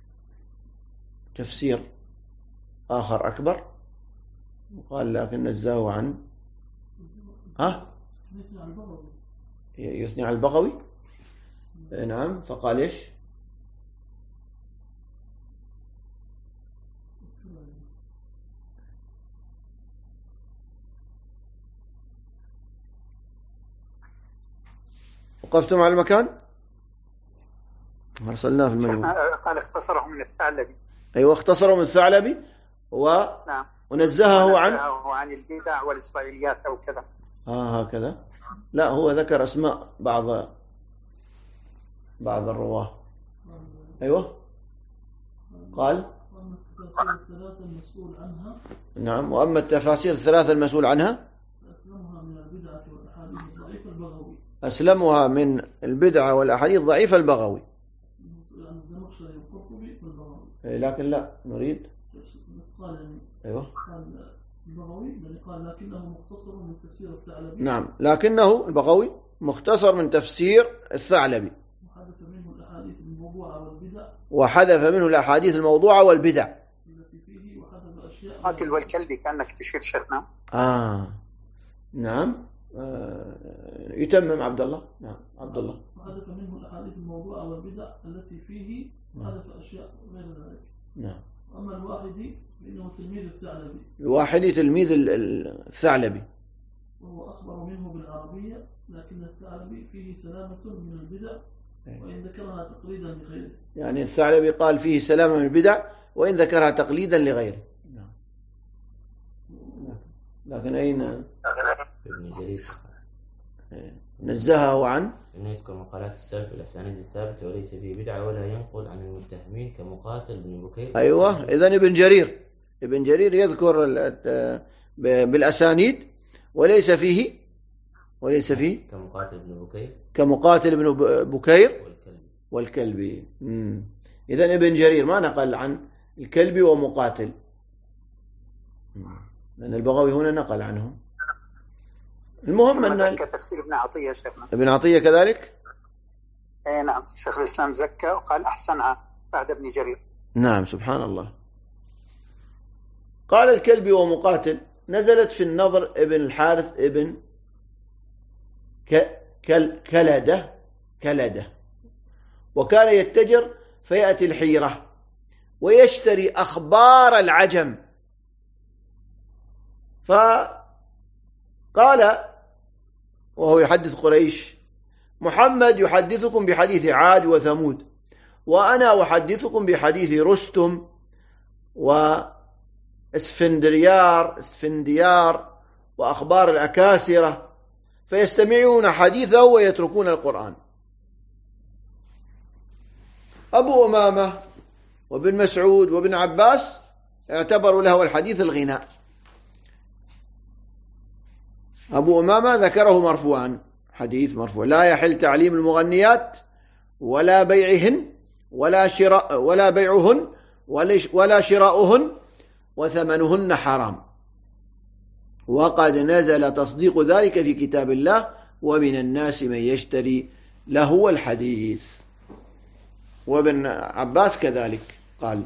تفسير آخر أكبر وقال لكن نزهه عن يثني على البغوي نعم. فقال إيش وقفتم على المكان أرسلناه في المجموع.
قال اختصره من الثعلبي.
أيوة اختصره من الثعلبي
نعم.
ونزهه
عن البدع والإسرائيليات أو كذا.
هكذا. لا هو ذكر أسماء بعض الرواه. أيوة قال نعم. وأما التفاسير الثلاثة المسؤول عنها أسلمها من البدعة والأحاديث ضعيف البغوي. لكن لا نريد أيوة
البغوي قال لكنه مختصر من تفسير الثعلبي.
نعم، لكنه البغوي مختصر من تفسير الثعلبي،
وحذف منه الأحاديث الموضوعة والبدع
وحذف منه الأحاديث الموضوعة والبدع
التي فيه، وحذف أشياء
قاتل والكلب كأنك تشير شيخنا.
نعم. يتمم عبد الله. نعم عبد الله.
وحذف منه الأحاديث الموضوعة والبدع التي فيه، وحذف أشياء غير ذلك.
نعم.
أما الواحدي فإنه تلميذ الثعلبي.
الواحدي تلميذ الثعلبي،
وهو أخبر منه بالعربية، لكن الثعلبي فيه سلامة من البدع وإن ذكرها تقليدا لغيره.
يعني الثعلبي قال فيه سلامة من البدع وإن ذكرها تقليدا لغيره. لكن أين
ابن جرير
نزهه عن
أنه يذكر مقالات السلف الأسانيد الثابتة وليس فيه بدعة ولا ينقل عن المتهمين كمقاتل بن بكير.
أيوة، إذن ابن جرير يذكر بالأسانيد وليس فيه كمقاتل بن بكير والكلبي. إذن ابن جرير ما نقل عن الكلبي ومقاتل، لأن البغوي هنا نقل عنهم. المهم أن
زكى تفسير ابن عطية شيخنا.
ابن عطية كذلك.
نعم، شيخ الإسلام زكى وقال أحسن بعد ابن جرير.
نعم، سبحان الله. قال الكلبي ومقاتل نزلت في النضر ابن الحارث ابن كلدة، وكان يتجر فيأتي الحيرة ويشتري أخبار العجم، فقال وهو يحدث قريش: محمد يحدثكم بحديث عاد وثمود، وأنا أحدثكم بحديث رستم واسفنديار وأخبار الأكاسرة، فيستمعون حديثه ويتركون القرآن. أبو أمامة وابن مسعود وابن عباس اعتبروا له الحديث الغناء. أبو أمامة ذكره مرفوعا، حديث مرفوع: لا يحل تعليم المغنيات ولا بيعهن ولا بيعهن ولا شراؤهن وثمنهن حرام، وقد نزل تصديق ذلك في كتاب الله ومن الناس من يشتري لهو الحديث. وابن عباس كذلك قال.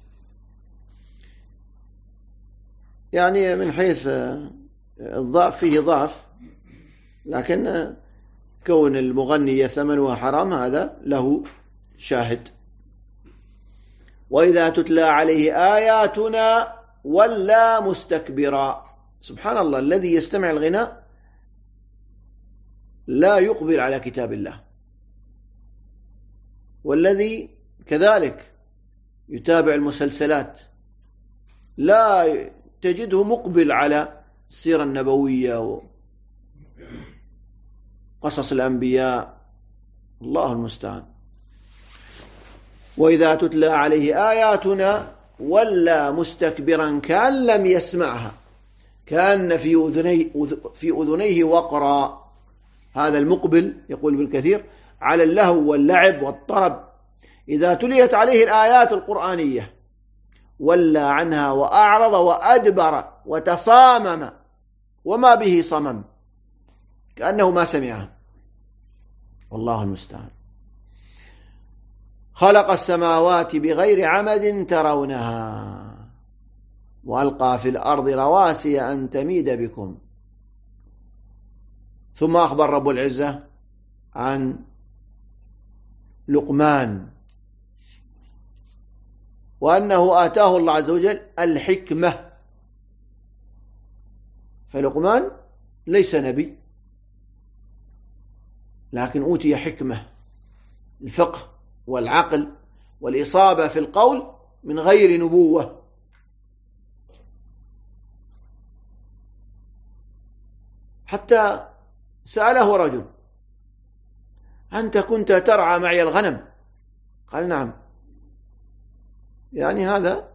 يعني من حيث الضعف فيه ضعف، لكن كون المغنية ثمنها حرام هذا له شاهد. وإذا تتلى عليه آياتنا ولا مستكبرا. سبحان الله، الذي يستمع الغناء لا يقبل على كتاب الله، والذي كذلك يتابع المسلسلات لا تجده مقبل على السيرة النبوية وقصص الأنبياء. الله المستعان. وإذا تتلى عليه آياتنا ولا مستكبرا كأن لم يسمعها كأن في أذنيه وقرا. هذا المقبل، يقول ابن كثير، على اللهو واللعب والطرب. إذا تليت عليه الآيات القرآنية ولى عنها وأعرض وأدبر وتصامم وما به صمم كأنه ما سمعها. والله المستعان. خلق السماوات بغير عمد ترونها وألقى في الأرض رواسي أن تميد بكم. ثم أخبر رب العزة عن لقمان وأنه آتاه الله عز وجل الحكمة. فلقمان ليس نبي، لكن أوتي حكمة، الفقه والعقل والإصابة في القول من غير نبوة. حتى سأله رجل: أنت كنت ترعى معي الغنم؟ قال: نعم. يعني هذا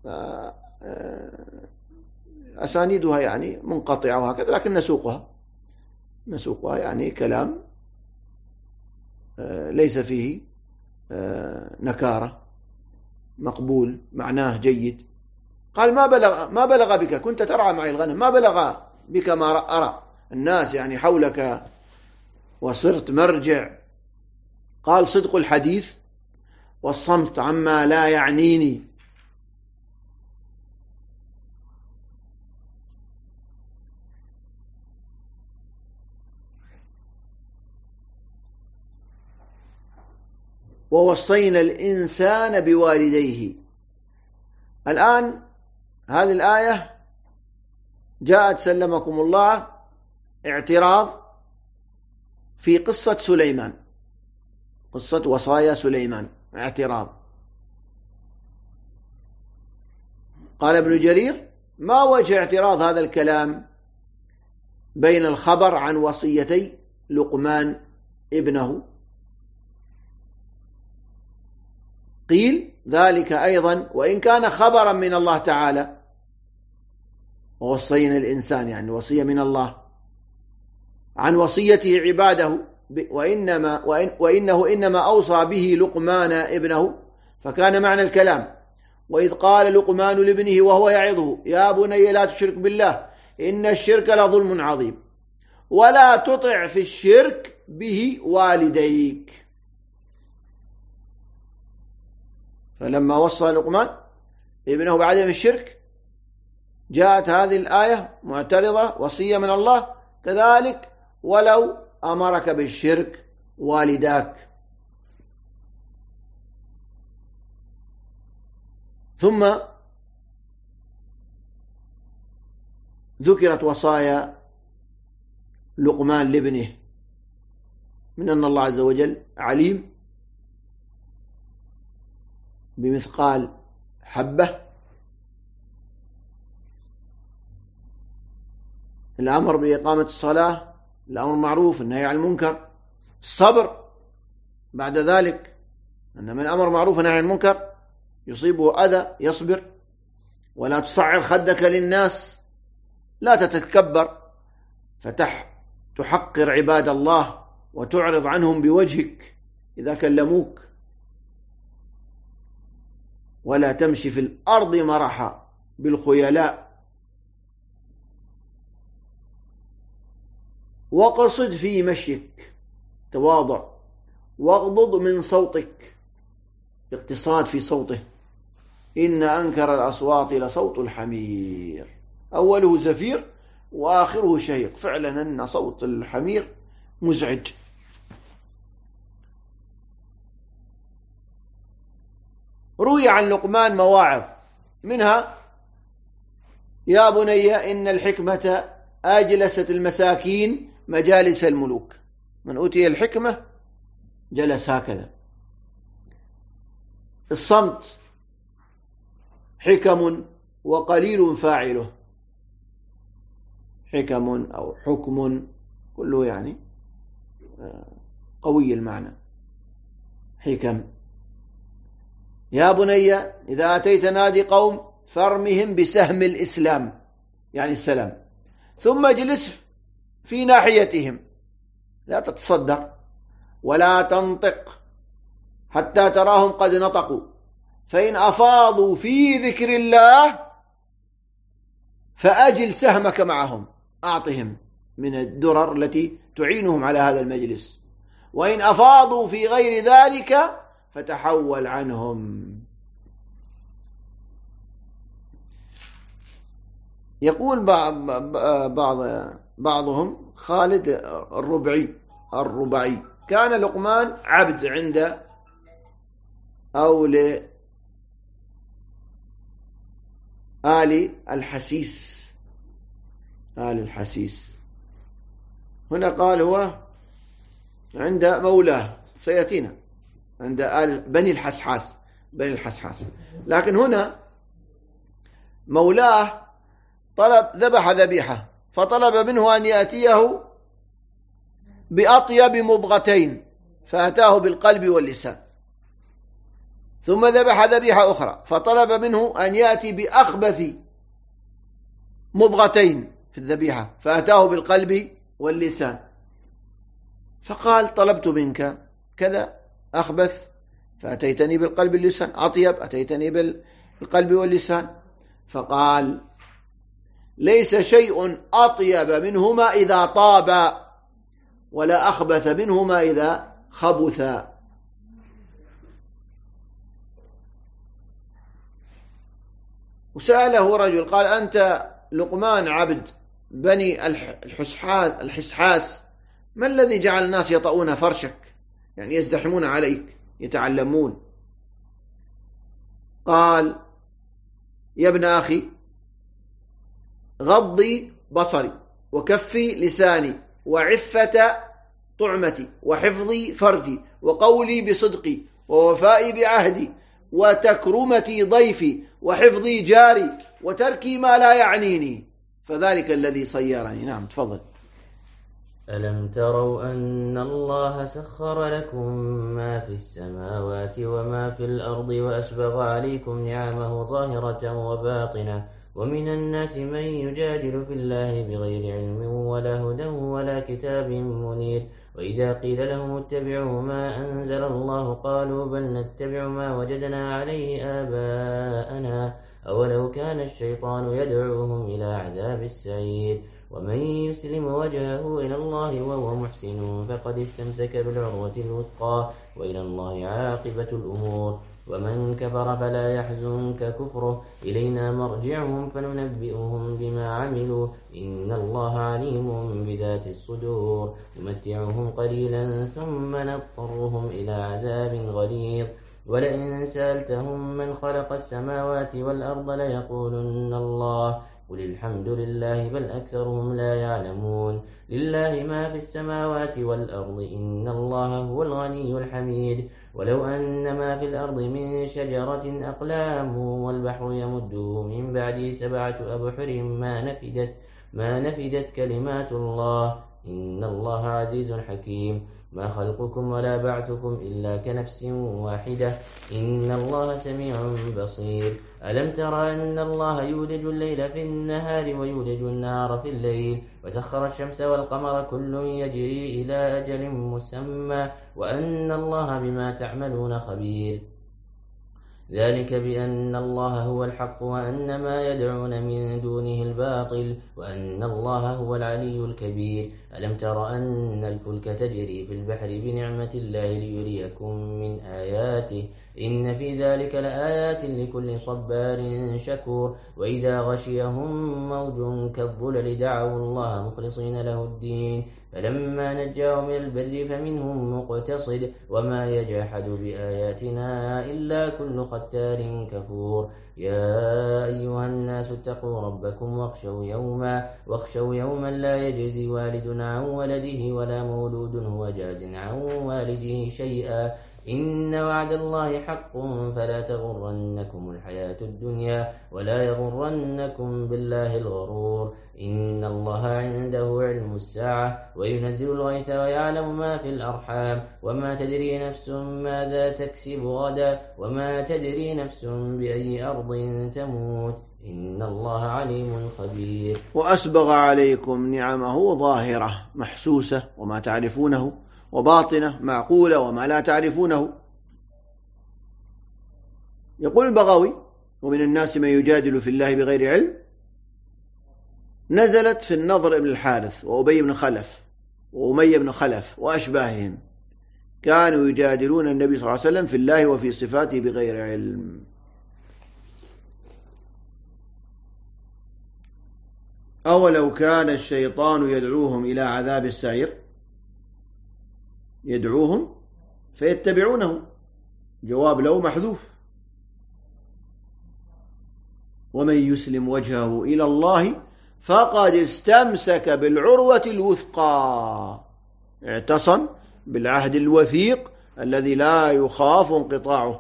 أسانيدها يعني منقطعة وهكذا، لكن نسوقها يعني كلام ليس فيه نكارة، مقبول، معناه جيد. قال ما بلغ بك، كنت ترعى معي الغنم، ما بلغ بك ما أرى الناس يعني حولك وصرت مرجع. قال صدق الحديث والصمت عما لا يعنيني. ووصينا الإنسان بوالديه. الآن هذه الآية جاءت سلمكم الله اعتراض في قصة سليمان، قصة وصايا سليمان، اعتراض. قال ابن جرير: ما وجه اعتراض هذا الكلام بين الخبر عن وصيتي لقمان ابنه؟ قيل: ذلك أيضا وإن كان خبرا من الله تعالى، ووصينا الإنسان يعني وصية من الله عن وصيته عباده، وإنه إنما أوصى به لقمان ابنه، فكان معنى الكلام: وإذ قال لقمان لابنه وهو يعظه يا بني لا تشرك بالله إن الشرك لظلم عظيم ولا تطع في الشرك به والديك. فلما وصى لقمان ابنه بعدم الشرك جاءت هذه الآية معترضة: وصية من الله، كذلك ولو أمرك بالشرك والداك. ثم ذكرت وصايا لقمان لابنه من أن الله عز وجل عليم بمثقال حبة، الأمر بإقامة الصلاة، الأمر معروف، النهي عن المنكر، الصبر بعد ذلك، أن من أمر معروف ونهي عن المنكر يصيبه أذى يصبر، ولا تصعر خدك للناس، لا تتكبر فتحقر عباد الله وتعرض عنهم بوجهك إذا كلموك، ولا تمشي في الأرض مرحا بالخيلاء، وقصد في مشيك، تواضع، واغضض من صوتك، اقتصاد في صوته، إن أنكر الأصوات لصوت الحمير، أوله زفير وآخره شهيق، فعلا أن صوت الحمير مزعج. روي عن لقمان مواعظ، منها: يا بني إن الحكمة أجلست المساكين مجالس الملوك، من أوتي الحكمة جلس هكذا. الصمت حكم وقليل فاعله، حكم أو حكم كله يعني قوي المعنى، حكم. يا بني إذا أتيت نادي قوم فارمهم بسهم الإسلام يعني السلام، ثم اجلس في ناحيتهم، لا تتصدر ولا تنطق حتى تراهم قد نطقوا، فإن أفاضوا في ذكر الله فأجل سهمك معهم، أعطهم من الدرر التي تعينهم على هذا المجلس، وإن أفاضوا في غير ذلك فتحول عنهم. يقول بعضهم خالد الربعي كان لقمان عبد عند آل الحسيس، آل الحسيس. هنا قال هو عند مولاه، سيأتينا عند آل بني الحسحاس، لكن هنا مولاه ذبح ذبيحة، فطلب منه أن يأتيه بأطيب مضغتين، فأتاه بالقلب واللسان. ثم ذبح ذبيحة أخرى، فطلب منه أن يأتي بأخبث مضغتين في الذبيحة، فأتاه بالقلب واللسان. فقال: طلبت منك كذا أخبث فأتيتني بالقلب واللسان، أطيب أتيتني بالقلب واللسان. فقال ليس شيء أطيب منهما إذا طاب ولا أخبث منهما إذا خبث. وسأله رجل قال أنت لقمان عبد بني الحسحاس، ما الذي جعل الناس يطؤون فرشك، يعني يزدحمون عليك يتعلمون؟ قال يا ابن أخي غضي بصري وكفي لساني وعفة طعمتي وحفظي فرجي وقولي بصدقي ووفائي بعهدي وتكرمتي ضيفي وحفظي جاري وتركي ما لا يعنيني، فذلك الذي صيرني. نعم تفضل.
ألم تروا أن الله سخر لكم ما في السماوات وما في الأرض وأسبغ عليكم نعمه ظاهرة وباطنة، ومن الناس من يجادل في الله بغير علم ولا هدى ولا كتاب منير، وإذا قيل لهم اتبعوا ما أنزل الله قالوا بل نتبع ما وجدنا عليه آباءنا أولو كان الشيطان يدعوهم إلى عذاب السعير. ومن يسلم وجهه إلى الله وهو محسن فقد استمسك بالعروة الوثقى وإلى الله عاقبة الأمور. ومن كفر فلا يحزنك كفره، إلينا مرجعهم فننبئهم بما عملوا إن الله عليم بذات الصدور. نمتعهم قليلا ثم نضطرهم إلى عذاب غليظ. ولئن سألتهم من خلق السماوات والأرض ليقولن الله قل الحمد لله بل أكثرهم لا يعلمون. لله ما في السماوات والأرض إن الله هو الغني الحميد. ولو أن ما في الأرض من شجرة أقلام والبحر يمده من بعده 7 أبحر ما نفدت كلمات الله إن الله عزيز حكيم. ما خلقكم ولا بعثكم إلا كنفس واحدة إن الله سميع بصير. ألم تر أن الله يولج الليل في النهار ويولج النهار في الليل، وسخر الشمس والقمر كل يجري إلى أجل مسمى وأن الله بما تعملون خبير. ذلك بأن الله هو الحق وأن ما يدعون من دونه الباطل وأن الله هو العلي الكبير. ألم تر أن الفلك تجري في البحر بنعمة الله ليريكم من آياته إن في ذلك لآيات لكل صبار شكور. وإذا غشيهم موج كالظلل دعوا الله مخلصين له الدين فلما نجاهم إلى البر فمنهم مقتصد وما يجحد بآياتنا إلا كل ختار كفور. يا أيها الناس اتقوا ربكم واخشوا يوما لا يجزي والد عن ولده ولا مولود هو جاز عن والده شيئا إن وعد الله حق فلا تغرنكم الحياة الدنيا ولا يغرنكم بالله الغرور. إن الله عنده علم الساعة وينزل الغيث ويعلم ما في الأرحام وما تدري نفس ماذا تكسب غدا وما تدري نفس بأي أرض تموت إن الله عليم خبير.
وأسبغ عليكم نعمه ظاهرة محسوسة وما تعرفونه، وباطنة معقولة وما لا تعرفونه. يقول البغوي ومن الناس من يجادل في الله بغير علم نزلت في النضر بن الحارث وأبي بن خلف وأمية بن خلف وأشباههم، كانوا يجادلون النبي صلى الله عليه وسلم في الله وفي صفاته بغير علم. أولو كان الشيطان يدعوهم إلى عذاب السعير، يدعوهم فيتبعونه، جواب لو محذوف. ومن يسلم وجهه إلى الله فقد استمسك بالعروة الوثقى، اعتصم بالعهد الوثيق الذي لا يخاف انقطاعه.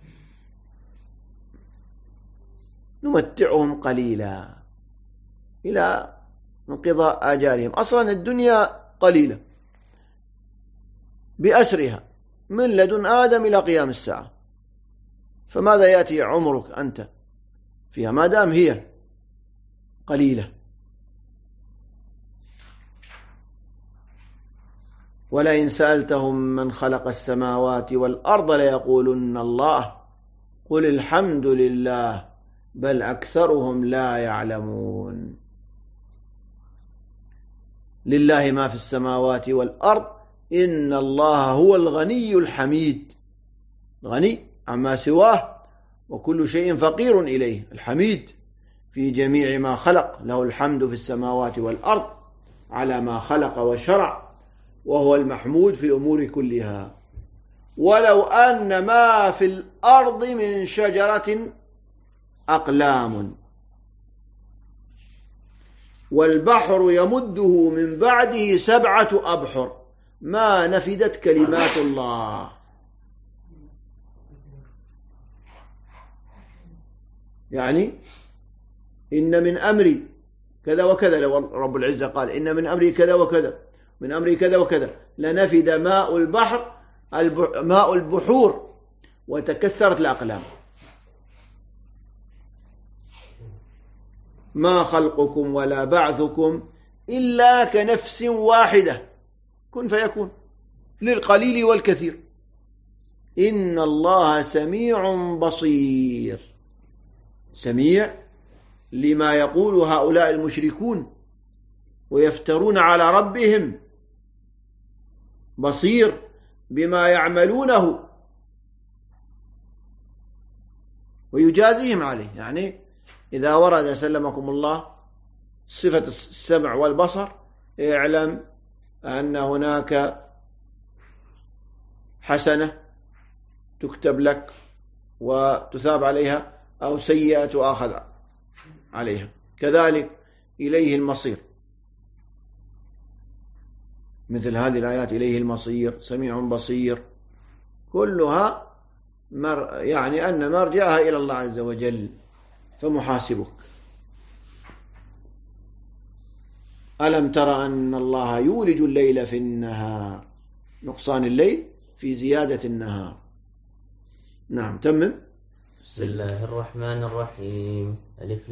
نمتعهم قليلا إلى انقضاء آجالهم. أصلا الدنيا قليلة بأسرها من لدن آدم إلى قيام الساعة، فماذا يأتي عمرك أنت فيها ما دام هي قليلة؟ ولئن سألتهم من خلق السماوات والأرض ليقولن الله قل الحمد لله بل أكثرهم لا يعلمون. لله ما في السماوات والأرض إن الله هو الغني الحميد، غني عما سواه وكل شيء فقير إليه، الحميد في جميع ما خلق، له الحمد في السماوات والأرض على ما خلق وشرع، وهو المحمود في الأمور كلها. ولو أن ما في الأرض من شجرة أقلام والبحر يمده من بعده 7 أبحر ما نفدت كلمات الله. يعني إن من أمري كذا وكذا، لو رب العزة قال إن من أمري كذا وكذا، من أمري كذا وكذا، لنفد ماء البحر ماء البحور وتكسرت الأقلام. ما خلقكم ولا بعثكم إلا كنفس واحدة، كن فيكون، للقليل والكثير. إن الله سميع بصير، سميع لما يقول هؤلاء المشركون ويفترون على ربهم، بصير بما يعملونه ويجازيهم عليه. يعني إذا ورد سلمكم الله صفة السمع والبصر، اعلم أن هناك حسنة تكتب لك وتثاب عليها، أو سيئة تؤاخذ عليها، كذلك إليه المصير. مثل هذه الآيات إليه المصير، سميع بصير، كلها يعني أن مرجعها إلى الله عز وجل فمحاسبك. ألم تر أن الله يولج الليل في النهار، نقصان الليل في زيادة النهار. نعم تمم.
بسم الله الرحمن الرحيم. ألف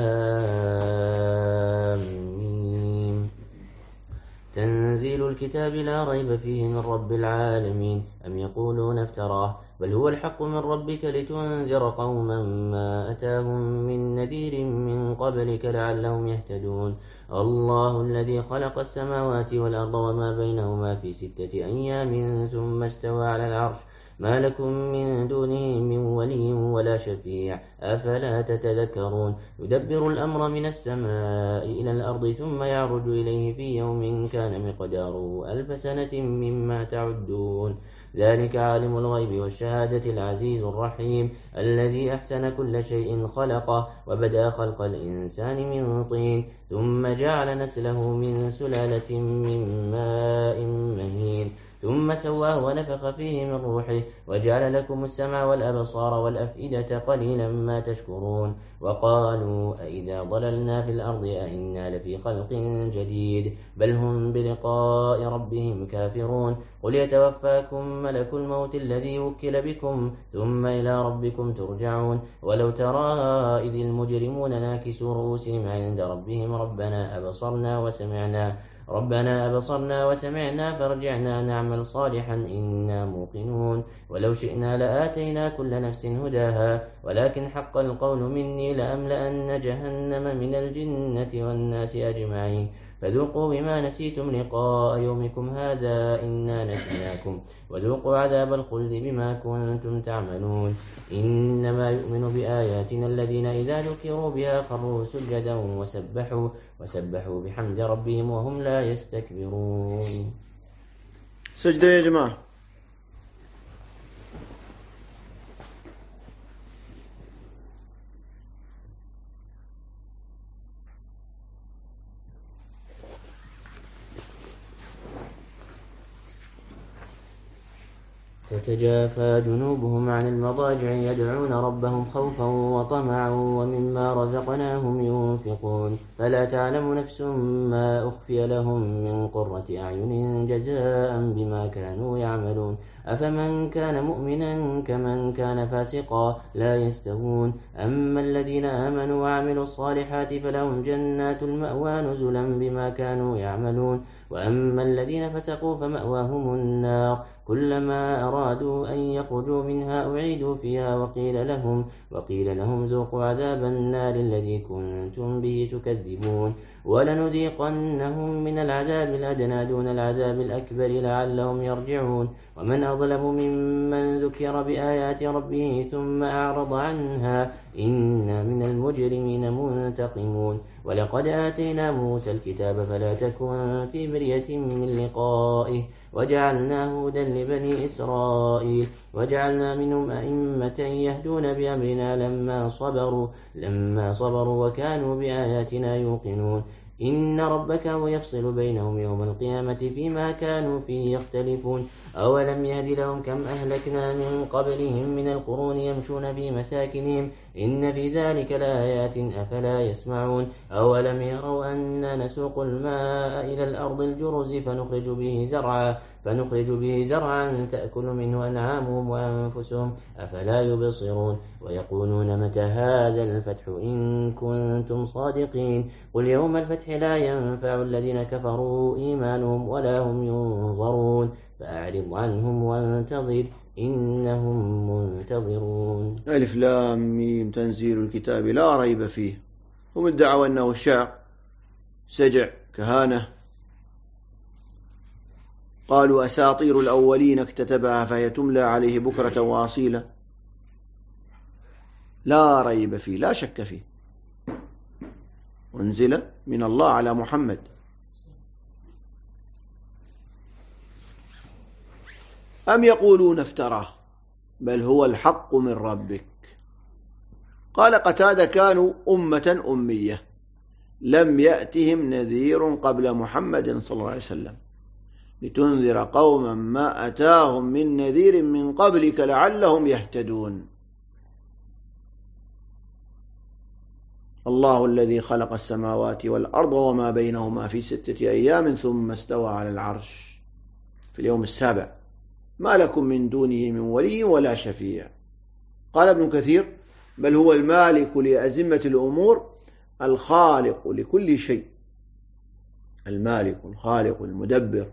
لام ميم. تنزيل الكتاب لا ريب فيه من رب العالمين. أم يقولون افتراه، بل هو الحق من ربك لتنذر قوما ما أتاهم من نذير من قبلك لعلهم يهتدون. الله الذي خلق السماوات والأرض وما بينهما في 6 أيام ثم استوى على العرش، ما لكم من دونه من ولي ولا شفيع أفلا تتذكرون. يدبر الأمر من السماء إلى الأرض ثم يعرج إليه في يوم كان مقداره 1000 سنة مما تعدون. ذلك عالم الغيب والشهادة العزيز الرحيم، الذي أحسن كل شيء خلقه وبدأ خلق الإنسان من طين ثم جعل نسله من سلالة من ماء مهين ثم سواه ونفخ فيه من روحه وجعل لكم السمع والأبصار والأفئدة قليلا ما تشكرون. وقالوا أئذا ضللنا في الأرض أئنا لفي خلق جديد بل هم بلقاء ربهم كافرون. قل يتوفاكم ملك الموت الذي وكل بكم ثم إلى ربكم ترجعون. ولو ترى إذ المجرمون ناكسوا رؤوسهم عند ربهم ربنا أبصرنا وسمعنا فارجعنا نعمل صالحا إنا موقنون. ولو شئنا لآتينا كل نفس هداها ولكن حق القول مني لأملأن جهنم من الجنة والناس أجمعين. فذوقوا بما نسيتم لقاء يومكم هذا إنا نسيناكم وذوقوا عذاب الخلد بما كنتم تعملون. إنما يؤمن بآياتنا الذين إذا ذكروا بها خروا سجدا وسبحوا بحمد ربهم وهم لا يستكبرون.
سجدة يا جماعة.
تتجافى جنوبهم عن المضاجع يدعون ربهم خوفا وطمعا ومما رزقناهم ينفقون. فلا تعلم نفس ما أخفي لهم من قرة أعين جزاء بما كانوا يعملون. أفمن كان مؤمنا كمن كان فاسقا لا يستوون. أما الذين آمنوا وعملوا الصالحات فلهم جنات المأوى نزلا بما كانوا يعملون. وأما الذين فسقوا فمأواهم النار كلما أرادوا أن يخرجوا منها أعيدوا فيها وقيل لهم ذوقوا عذاب النار الذي كنتم به تكذبون ولنذيقنهم من العذاب الأدنى دون العذاب الأكبر لعلهم يرجعون ومن أظلم ممن ذكر بآيات ربه ثم أعرض عنها إنا من المجرمين منتقمون ولقد آتينا موسى الكتاب فلا تكن في مرية من لقائه وجعلناه هدى لبني إسرائيل وجعلنا منهم أئمة يهدون بأمرنا لما صبروا وكانوا بآياتنا يوقنون إن ربك هو يفصل بينهم يوم القيامة فيما كانوا فيه يختلفون أولم يهد لهم كم أهلكنا من قبلهم من القرون يمشون في مساكنهم إن في ذلك لآيات أفلا يسمعون أولم يروا أنا نسوق الماء إلى الأرض الجرز فنخرج به زرعا تأكل منه أنعامهم وأنفسهم أفلا يبصرون ويقولون متى هذا الفتح إن كنتم صادقين قل يوم الفتح لا ينفع الذين كفروا إيمانهم ولا هم ينظرون فأعرض عنهم وانتظر إنهم منتظرون.
ألف لام ميم تنزيل الكتاب لا ريب فيه. هم ادعوا أنه شعر سجع كهانة، قالوا أساطير الأولين اكتتبها فهي تملى عليه بكرة وأصيلا. لا ريب فيه، لا شك فيه، أنزل من الله على محمد. أم يقولون افتراه بل هو الحق من ربك. قال قتادة كانوا أمة أمية لم يأتهم نذير قبل محمد صلى الله عليه وسلم لتنذر قوما ما أتاهم من نذير من قبلك لعلهم يهتدون. الله الذي خلق السماوات والأرض وما بينهما في 6 أيام ثم استوى على العرش في اليوم السابع ما لكم من دونه من ولي ولا شفيع. قال ابن كثير بل هو المالك لأزمة الأمور الخالق لكل شيء، المالك الخالق المدبر،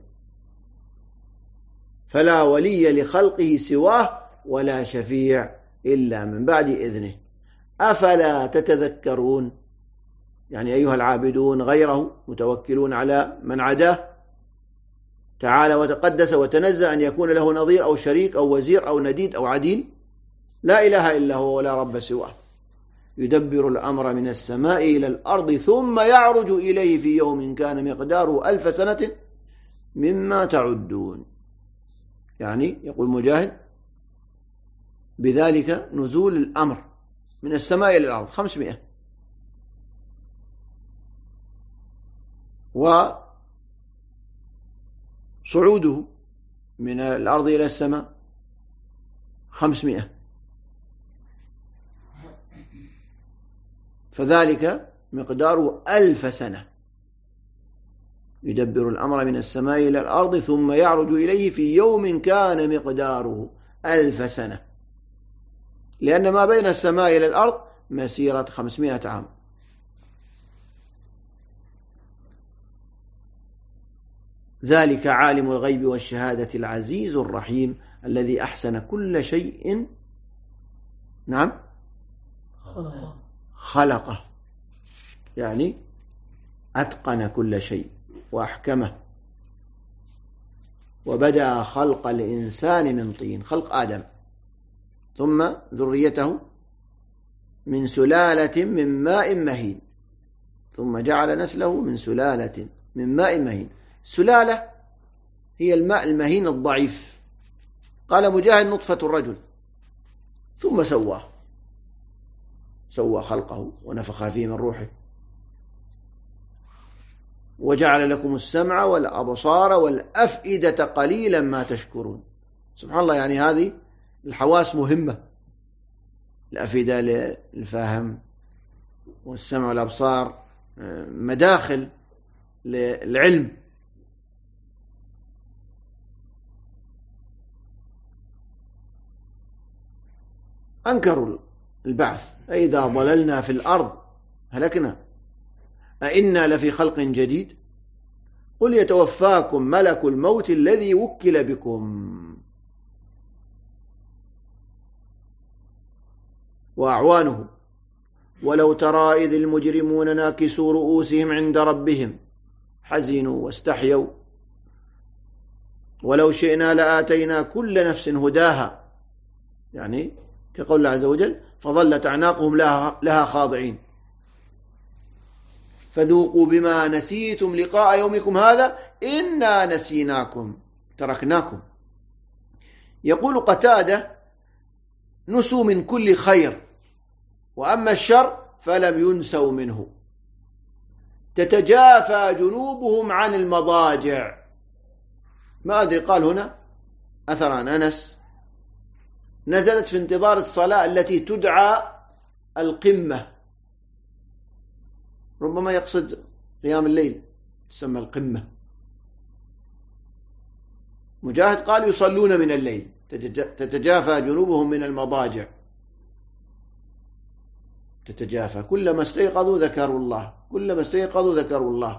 فلا ولي لخلقه سواه ولا شفيع إلا من بعد إذنه أفلا تتذكرون. يعني أيها العابدون غيره متوكلون على من عداه تعالى وتقدس وتنزه أن يكون له نظير أو شريك أو وزير أو نديد أو عديل، لا إله إلا هو ولا رب سواه، يدبر الأمر من السماء إلى الأرض ثم يعرج إليه في يوم كان مقداره 1000 سنة مما تعدون. يعني يقول مجاهد بذلك نزول الأمر من السماء إلى الأرض 500، وصعوده من الأرض إلى السماء 500، فذلك مقداره 1000 سنة. يدبر الأمر من السماء إلى الأرض ثم يعرج إليه في يوم كان مقداره 1000 سنة، لأن ما بين السماء إلى الأرض مسيرة 500 عام. ذلك عالم الغيب والشهادة العزيز الرحيم الذي أحسن كل شيء خلقه، يعني أتقن كل شيء وأحكمه. وبدأ خلق الإنسان من طين، خلق آدم، ثم ذريته من سلالة من ماء مهين، ثم جعل نسله من سلالة من ماء مهين. السلالة هي الماء المهين الضعيف. قال مجاهد نطفة الرجل، ثم سوى خلقه ونفخ فيه من روحه وجعل لكم السمع والأبصار والأفئدة قليلا ما تشكرون. سبحان الله، يعني هذه الحواس مهمة، الأفئدة للفهم والسمع والأبصار مداخل للعلم. أنكروا البعث، أئذا ضللنا في الأرض هلكنا أئنا لفي خلق جديد قل يتوفاكم ملك الموت الذي وكل بكم. وأعوانه. ولو ترى إذ المجرمون ناكسوا رؤوسهم عند ربهم حزنوا واستحيوا ولو شئنا لآتينا كل نفس هداها، يعني كقول الله عز وجل فظلت أعناقهم لها خاضعين. فذوقوا بما نسيتم لقاء يومكم هذا إنا نسيناكم تركناكم. يقول قتادة نسوا من كل خير، وأما الشر فلم ينسوا منه. تتجافى جنوبهم عن المضاجع. ما أدري قال هنا أثر عن أنس نزلت في انتظار الصلاة التي تدعى القمة، ربما يقصد قيام الليل تسمى القمة. مجاهد قال يصلون من الليل، تتجافى جنوبهم من المضاجع. تتجافى كلما استيقظوا ذكروا الله، كلما استيقظوا ذكروا الله.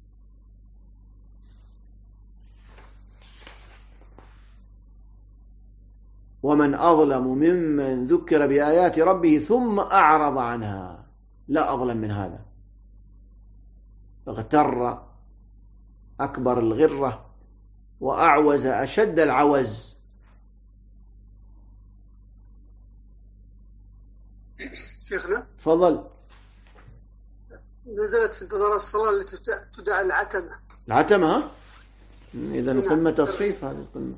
ومن أظلم ممن ذكر بآيات ربه ثم أعرض عنها، لا أظلم من هذا. اغتر أكبر الغرة وأعوز أشد العوز.
شيخنا
فضل.
نزلت في انتظار الصلاة التي تدعى العتمة.
العتمة، ها؟ إذا القمة تصحيف هذه القمة.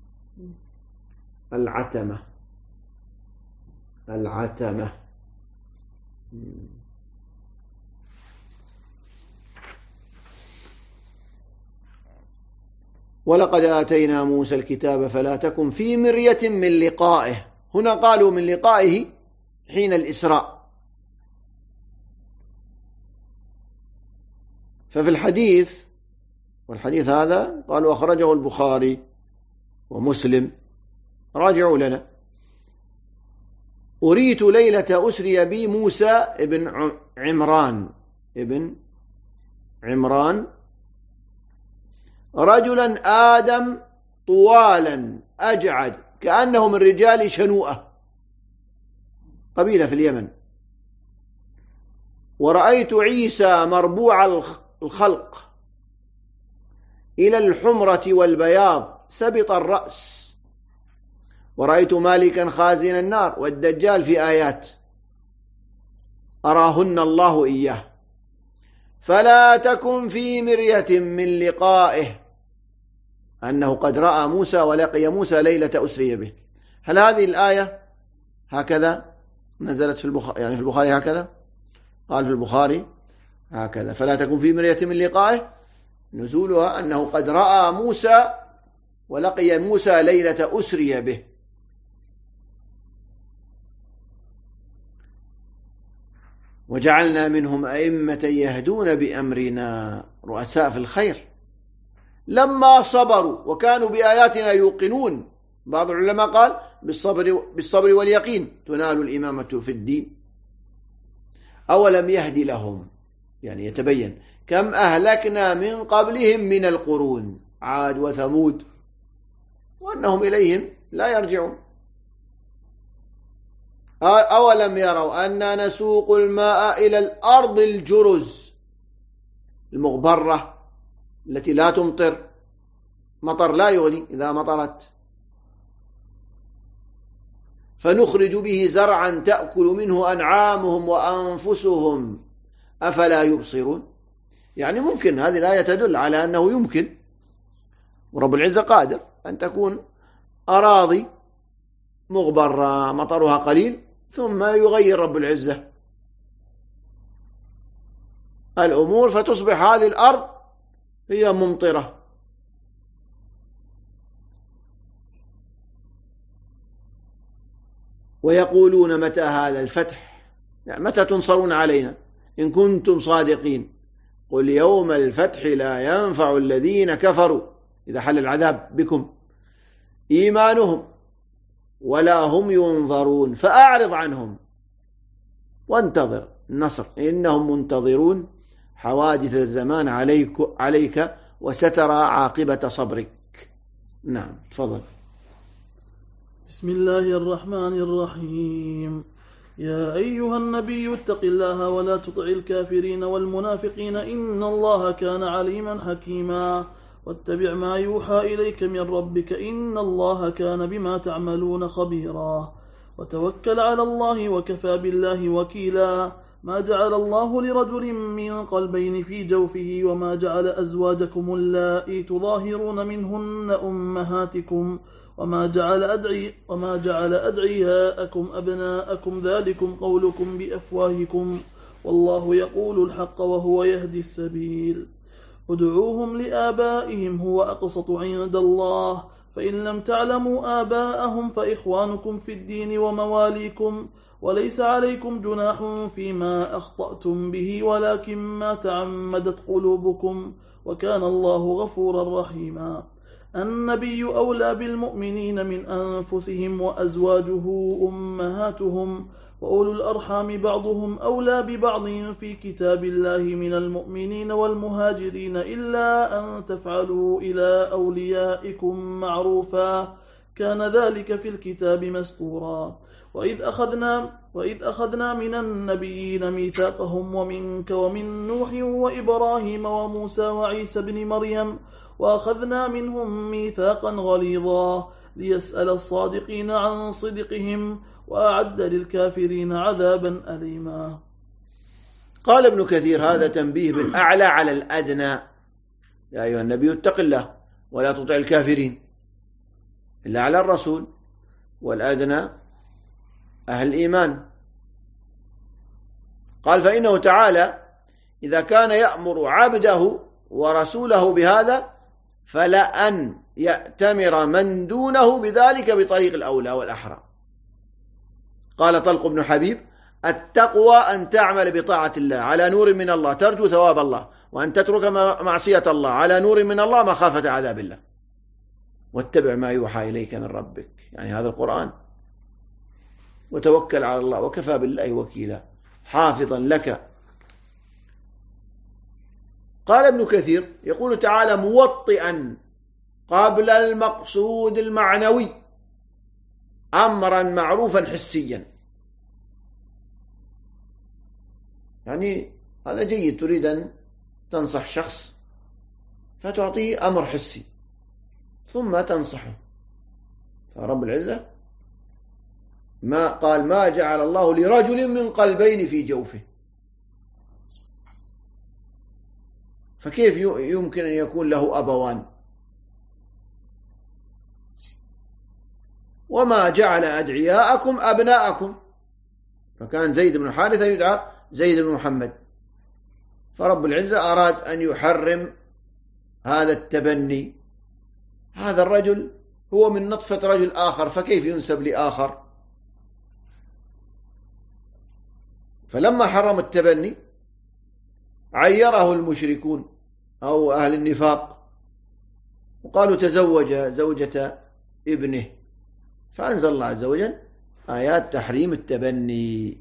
العتمة، العتمة. ولقد آتينا موسى الكتاب فلا تكن في مرية من لقائه. هنا قالوا من لقائه حين الإسراء. ففي الحديث، والحديث هذا قالوا أخرجه البخاري ومسلم، راجعوا لنا: أريت ليلة أسري بي موسى ابن عمران رجلا آدم طوالا أجعد كأنه من رجال شنوءة، قبيلة في اليمن. ورأيت عيسى مربوع الخلق إلى الحمرة والبياض سبط الرأس. ورأيت مالكا خازن النار والدجال في آيات أراهن الله إياه. فلا تكن في مرية من لقائه أنه قد رأى موسى ولقي موسى ليلة أسري به. هل هذه الآية هكذا نزلت في البخاري؟ يعني في البخاري هكذا قال في البخاري هكذا: فلا تكن في مرية من لقائه، نزولها أنه قد رأى موسى ولقي موسى ليلة أسري به. وجعلنا منهم أئمة يهدون بأمرنا رؤساء في الخير لما صبروا وكانوا بآياتنا يوقنون. بعض العلماء قال بالصبر واليقين تنال الإمامة في الدين. أولم يهدي لهم، يعني يتبين كم أهلكنا من قبلهم من القرون، عاد وثمود، وأنهم إليهم لا يرجعون. أولم يروا أننا نسوق الماء إلى الأرض الجرز المغبرة التي لا تمطر، مطر لا يغني إذا مطرت، فنخرج به زرعا تأكل منه أنعامهم وأنفسهم أفلا يبصرون. يعني ممكن، هذه الآية تدل على أنه يمكن، ورب العزة قادر أن تكون أراضي مغبرة مطرها قليل ثم يغير رب العزة الأمور فتصبح هذه الأرض هي ممطرة. ويقولون متى هذا الفتح، يعني متى تنصرون علينا إن كنتم صادقين. قل يوم الفتح لا ينفع الذين كفروا إذا حل العذاب بكم إيمانهم ولا هم ينظرون فأعرض عنهم وانتظر النصر إنهم منتظرون. حوادث الزمان عليك وسترى عاقبة صبرك. نعم، تفضل.
بسم الله الرحمن الرحيم. يا أيها النبي اتق الله ولا تطع الكافرين والمنافقين إن الله كان عليما حكيما واتبع ما يوحى إليك من ربك إن الله كان بما تعملون خبيرا وتوكل على الله وكفى بالله وكيلا ما جعل الله لرجل من قلبين في جوفه وما جعل أزواجكم اللائي تظاهرون منهن أمهاتكم وما جعل أدعياءكم أبناءكم ذلكم قولكم بأفواهكم والله يقول الحق وهو يهدي السبيل ادعوهم لآبائهم هو أقسط عند الله فإن لم تعلموا آباءهم فإخوانكم في الدين ومواليكم وليس عليكم جناح فيما أخطأتم به ولكن ما تعمدت قلوبكم وكان الله غفورا رحيما النبي أولى بالمؤمنين من أنفسهم وأزواجه أمهاتهم وأولو الأرحام بعضهم أولى ببعض في كتاب الله من المؤمنين والمهاجرين إلا أن تفعلوا إلى أوليائكم معروفا كان ذلك في الكتاب مسطورا وإذ أخذنا من النبيين ميثاقهم ومنك ومن نوح وإبراهيم وموسى وعيسى بن مريم وأخذنا منهم ميثاقا غليظا ليسأل الصادقين عن صدقهم وأعد للكافرين عذابا أليما.
قال ابن كثير هذا تنبيه بالأعلى على الأدنى. يا أيها النبي اتق الله ولا تطع الكافرين، إلا على الرسول، والأدنى أهل الإيمان. قال فإنه تعالى إذا كان يأمر عبده ورسوله بهذا فلا أن يأتمر من دونه بذلك بطريق الأولى والأحرى. قال طلق بن حبيب التقوى أن تعمل بطاعة الله على نور من الله ترجو ثواب الله، وأن تترك معصية الله على نور من الله مخافة عذاب الله. واتبع ما يوحى إليك من ربك، يعني هذا القرآن، وتوكل على الله وكفى بالله وكيلا حافظا لك. قال ابن كثير يقول تعالى موطئا قبل المقصود المعنوي أمرا معروفا حسيا، يعني هذا جيد، تريد أن تنصح شخص فتعطيه أمر حسي ثم تنصحه. فرب العزة ما قال ما جعل الله لرجل من قلبين في جوفه، فكيف يمكن أن يكون له أبوان؟ وما جعل أدعياءكم أبناءكم، فكان زيد بن حارثة يدعى زيد بن محمد، فرب العزة أراد أن يحرم هذا التبني. هذا الرجل هو من نطفة رجل آخر، فكيف ينسب لآخر؟ فلما حرم التبني عيره المشركون أو أهل النفاق وقالوا تزوج زوجة ابنه، فأنزل الله عز وجل آيات تحريم التبني.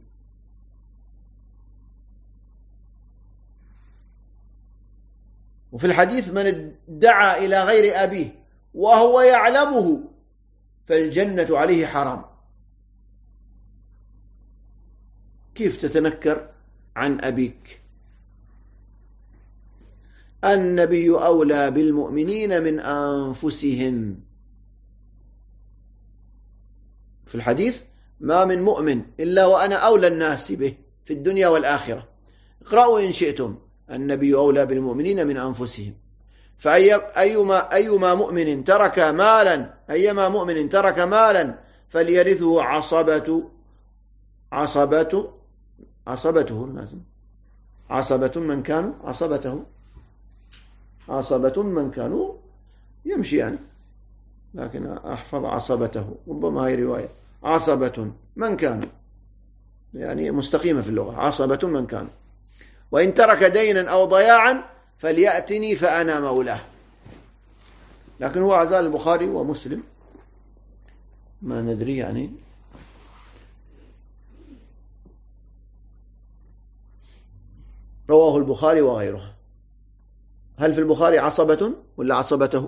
وفي الحديث من ادعى إلى غير أبيه وهو يعلمه فالجنة عليه حرام. كيف تتنكر عن أبيك؟ النبي أولى بالمؤمنين من أنفسهم. في الحديث ما من مؤمن إلا وأنا أولى الناس به في الدنيا والآخرة. اقرأوا إن شئتم النبي أولى بالمؤمنين من أنفسهم. فأيما مؤمن ترك مالا فليرثه عصبته لازم عصبة من كانوا يمشي يعني، لكن أحفظ عصبته، ربما هي رواية عصبة من كانوا، يعني مستقيمة في اللغة، عصبة من كانوا. وإن ترك دينا أو ضياعا فليأتني فأنا مولاه. لكن هو عزال البخاري ومسلم، ما ندري يعني. رواه البخاري وغيره. هل في البخاري عصبة ولا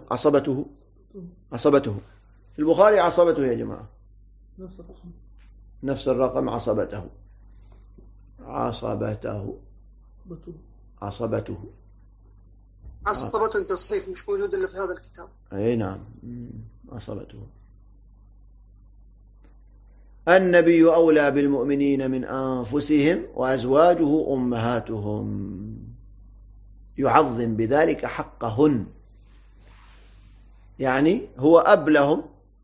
عصبته؟ في البخاري عصبته يا جماعة.
نفس الرقم.
نفس الرقم عصبته.
عصبة تصحيف مش موجود إلا في هذا الكتاب.
أي نعم، عصبته. النبي أولى بالمؤمنين من أنفسهم وأزواجه أمهاتهم، يعظم بذلك حقهن، يعني هو أب لهم،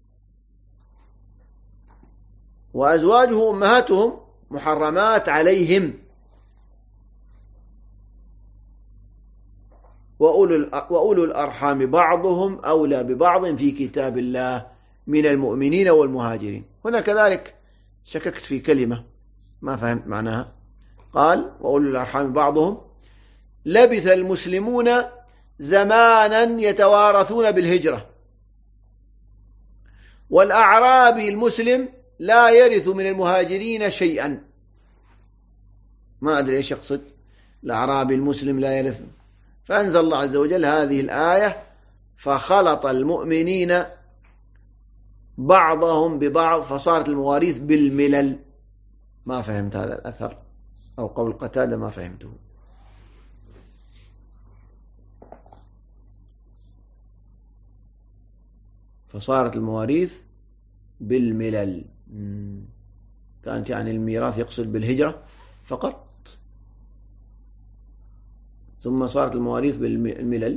وأزواجه أمهاتهم محرمات عليهم، وأولو الأرحام بعضهم أولى ببعض في كتاب الله من المؤمنين والمهاجرين. هنا كذلك شككت في كلمة ما فهمت معناها. قال وأولو الأرحام بعضهم، لبث المسلمون زمانا يتوارثون بالهجرة، والأعرابي المسلم لا يرث من المهاجرين شيئا. ما أدري إيش يقصد الأعرابي المسلم لا يرث. فأنزل الله عز وجل هذه الآية فخلط المؤمنين بعضهم ببعض فصارت المواريث بالملل. ما فهمت هذا الأثر أو قول قتادة، ما فهمته. فصارت المواريث بالملل. كانت يعني الميراث يقصد بالهجرة فقط، ثم صارت المواريث بالملل.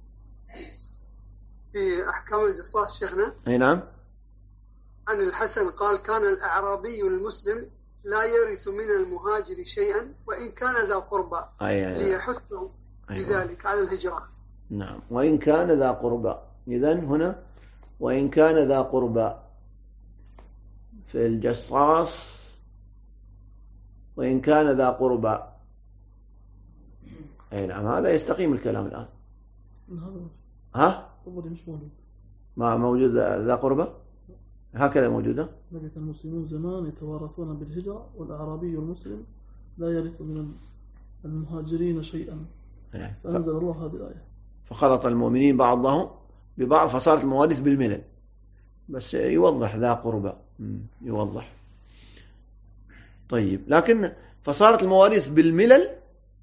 في أحكام الجصاص شيخنا.
أي نعم.
عن الحسن قال كان الأعرابي المسلم لا يرث من المهاجر شيئا وإن كان ذا قربى، ليحثه بذلك على الهجرة.
نعم، وإن كان ذا قربى. إذن هنا وإن كان ذا قربى في الجصاص، وإن كان ذا قربى. أي نعم، هذا يستقيم الكلام الآن. ها؟ ما موجود ذا قربى؟ هكذا موجودة.
لبث المسلمون زمان يتوارثون بالهجرة، والأعرابي المسلم لا يرث من المهاجرين شيئا. فأنزل الله هذه الآية
فخلط المؤمنين بعضهم ببعض فصارت المواريث بالملل. بس يوضح ذا قربى، يوضح. طيب، لكن فصارت المواريث بالملل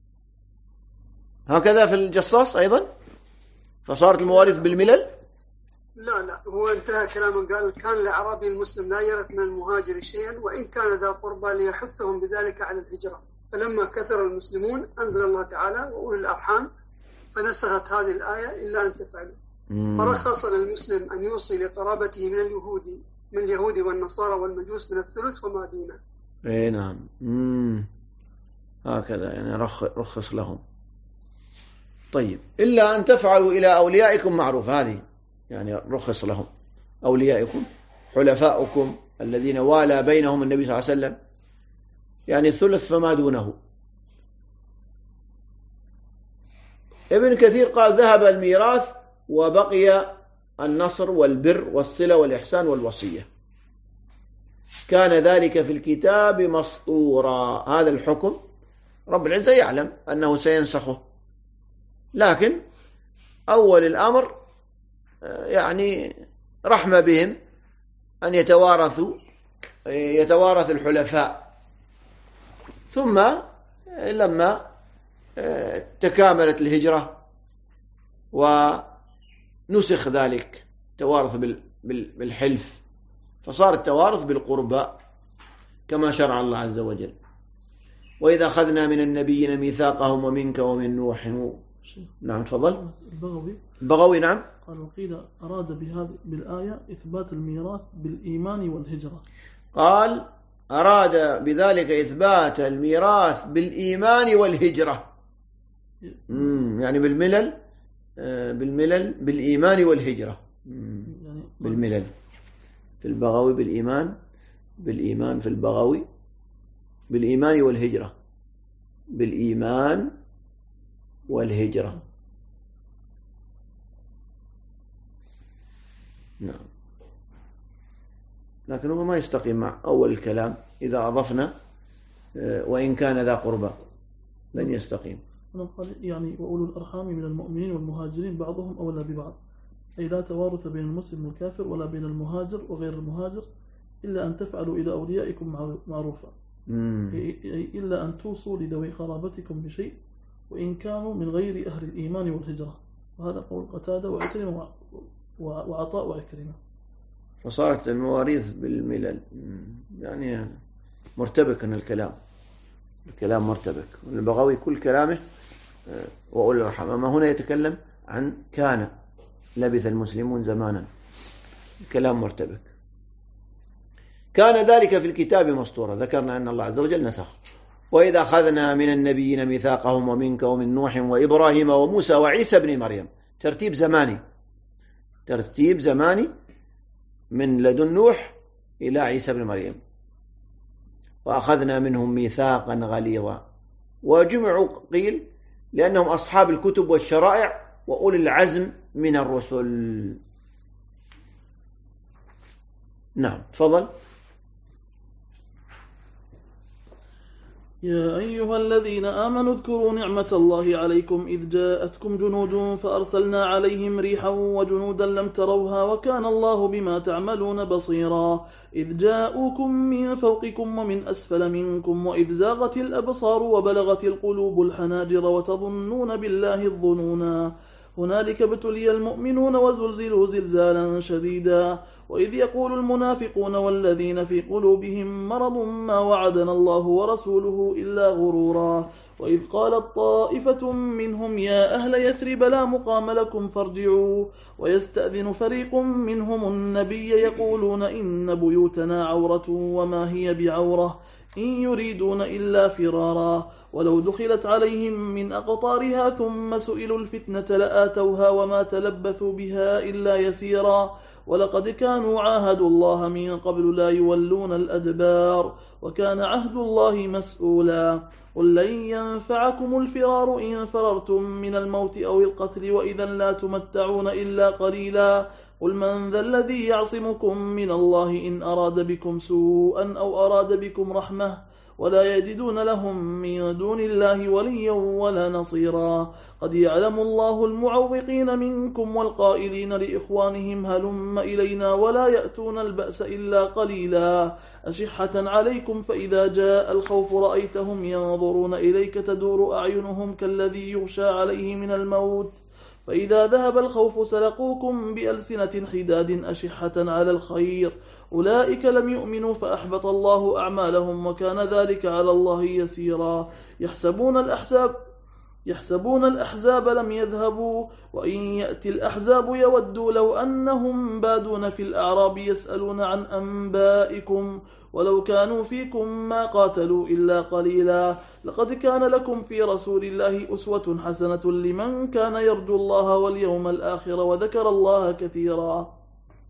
هكذا في الجصاص أيضا، فصارت المواريث بالملل.
لا هو انتهى كلامه، قال كان الأعرابي المسلم لا يرث من المهاجر شيئا وإن كان ذا قربى ليحثهم بذلك على الهجرة. فلما كثر المسلمون أنزل الله تعالى وأولي الأرحام، فنسخت هذه الآية إلا أن تفعلوا. فرخص للمسلم أن يوصي لقرابته من اليهود والنصارى والمجوس من الثلث وما دونه.
اي نعم. هكذا يعني رخص لهم. طيب، إلا أن تفعلوا إلى أوليائكم معروف، هذه يعني رخص لهم. أوليائكم حلفاؤكم الذين والى بينهم النبي صلى الله عليه وسلم، يعني الثلث فما دونه. ابن كثير قال ذهب الميراث وبقي النصر والبر والصلة والإحسان والوصية، كان ذلك في الكتاب مسطورا. هذا الحكم رب العزة يعلم أنه سينسخه، لكن أول الأمر يعني رحمة بهم أن يتوارث الحلفاء. ثم لما تكاملت الهجرة ونسخ ذلك توارث بالحلف، فصار التوارث بالقربى كما شرع الله عز وجل. وإذا أخذنا من النبيين ميثاقهم ومنك ومن نوح. نعم تفضل. البغوي نعم.
قال وقيل أراد بالآية إثبات الميراث بالإيمان والهجرة.
قال أراد بذلك إثبات الميراث بالإيمان والهجرة، يعني بالملل بالإيمان والهجرة. بالملل في البغوي بالإيمان في البغوي بالإيمان والهجرة، بالإيمان والهجرة. نعم، لكن هو ما يستقيم مع أول الكلام إذا أضفنا وإن كان ذا قربى، لن يستقيم.
يعني وأولو الأرحام من المؤمنين والمهاجرين بعضهم أولى ببعض، أي لا توارث بين المسلم والكافر ولا بين المهاجر وغير المهاجر إلا أن تفعلوا إلى أوليائكم معروفا، إلا أن توصوا لذوي قرابتكم بشيء وإن كانوا من غير أهل الإيمان والهجرة. وهذا قول قتادة وعكرمة وعطاء وعكرمة.
فصارت المواريث بالملل، يعني مرتبك الكلام مرتبك. والبغوي كل كلامه وأولي الأرحام، أما هنا يتكلم عن كان لبث المسلمون زمانا، الكلام مرتبك. كان ذلك في الكتاب مسطورا، ذكرنا أن الله عز وجل نسخ. وإذا أخذنا من النبيين ميثاقهم ومنك ومن نوح وإبراهيم وموسى وعيسى بن مريم، ترتيب زماني من لدن نوح إلى عيسى بن مريم. وأخذنا منهم ميثاقا غليظا، وجمعوا قيل لأنهم أصحاب الكتب والشرائع وأولي العزم من الرسل. نعم، تفضل.
يا أيها الذين آمنوا اذكروا نعمة الله عليكم إذ جاءتكم جنود فأرسلنا عليهم ريحا وجنودا لم تروها وكان الله بما تعملون بصيرا. إذ جاءوكم من فوقكم ومن أسفل منكم وإذ زاغت الأبصار وبلغت القلوب الحناجر وتظنون بالله الظنونا. هنالك ابتلي المؤمنون وزلزلوا زلزالا شديدا. وإذ يقول المنافقون والذين في قلوبهم مرض ما وعدنا الله ورسوله إلا غرورا. وإذ قالت طائفة منهم يا أهل يثرب لا مقام لكم فارجعوا. ويستأذن فريق منهم النبي يقولون إن بيوتنا عورة وما هي بعورة إن يريدون إلا فرارا. ولو دخلت عليهم من أقطارها ثم سئلوا الفتنة لآتوها وما تلبثوا بها إلا يسيرا. ولقد كانوا عاهدوا الله من قبل لا يولون الأدبار وكان عهد الله مسؤولا. قل لن ينفعكم الفرار إن فررتم من الموت أو القتل وإذا لا تمتعون إلا قليلا. قل من ذا الذي يعصمكم من الله إن أراد بكم سوءا أو أراد بكم رحمة ولا يجدون لهم من دون الله وليا ولا نصيرا. قد يعلم الله المعوقين منكم والقائلين لإخوانهم هلم إلينا ولا يأتون البأس إلا قليلا. أشحة عليكم فإذا جاء الخوف رأيتهم ينظرون إليك تدور أعينهم كالذي يغشى عليه من الموت فإذا ذهب الخوف سلقوكم بألسنة حداد أشحة على الخير أولئك لم يؤمنوا فأحبط الله أعمالهم وكان ذلك على الله يسيرا. يحسبون الأحزاب لم يذهبوا وإن يأتي الأحزاب يودوا لو أنهم بادون في الأعراب يسألون عن أنبائكم ولو كانوا فيكم ما قاتلوا إلا قليلا. لقد كان لكم في رسول الله أسوة حسنة لمن كان يرجو الله واليوم الآخر وذكر الله كثيرا.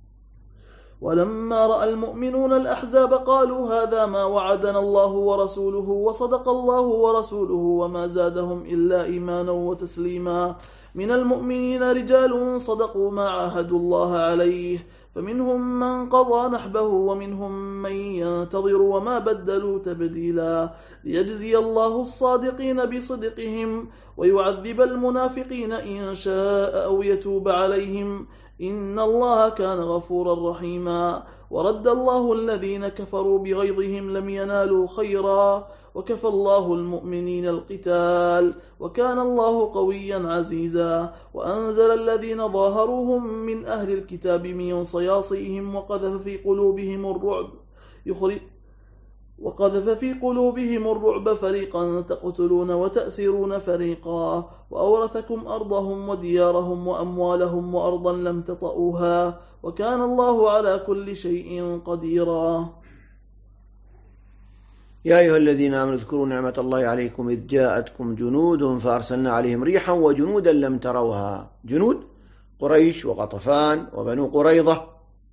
ولما رأى المؤمنون الأحزاب قالوا هذا ما وعدنا الله ورسوله وصدق الله ورسوله وما زادهم إلا إيمانا وتسليما. من المؤمنين رجال صدقوا ما عاهدوا الله عليه فمنهم من قضى نحبه ومنهم من ينتظر وما بدلوا تبديلا. ليجزي الله الصادقين بصدقهم ويعذب المنافقين إن شاء أو يتوب عليهم إن الله كان غفورا رحيما. ورد الله الذين كفروا بغيظهم لم ينالوا خيرا وكفى الله المؤمنين القتال وكان الله قويا عزيزا. وأنزل الذين ظاهروهم من أهل الكتاب من صياصيهم وقذف في قلوبهم الرعب فريقا تقتلون وتأسرون فريقا. وأورثكم أرضهم وديارهم وأموالهم وأرضا لم تطئوها وكان الله على كل شيء قديرا.
يا أيها الذين آمنوا اذكروا نعمة الله عليكم إذ جاءتكم جنود فأرسلنا عليهم ريحا وجنودا لم تروها. جنود قريش وغطفان وبنو قريظة،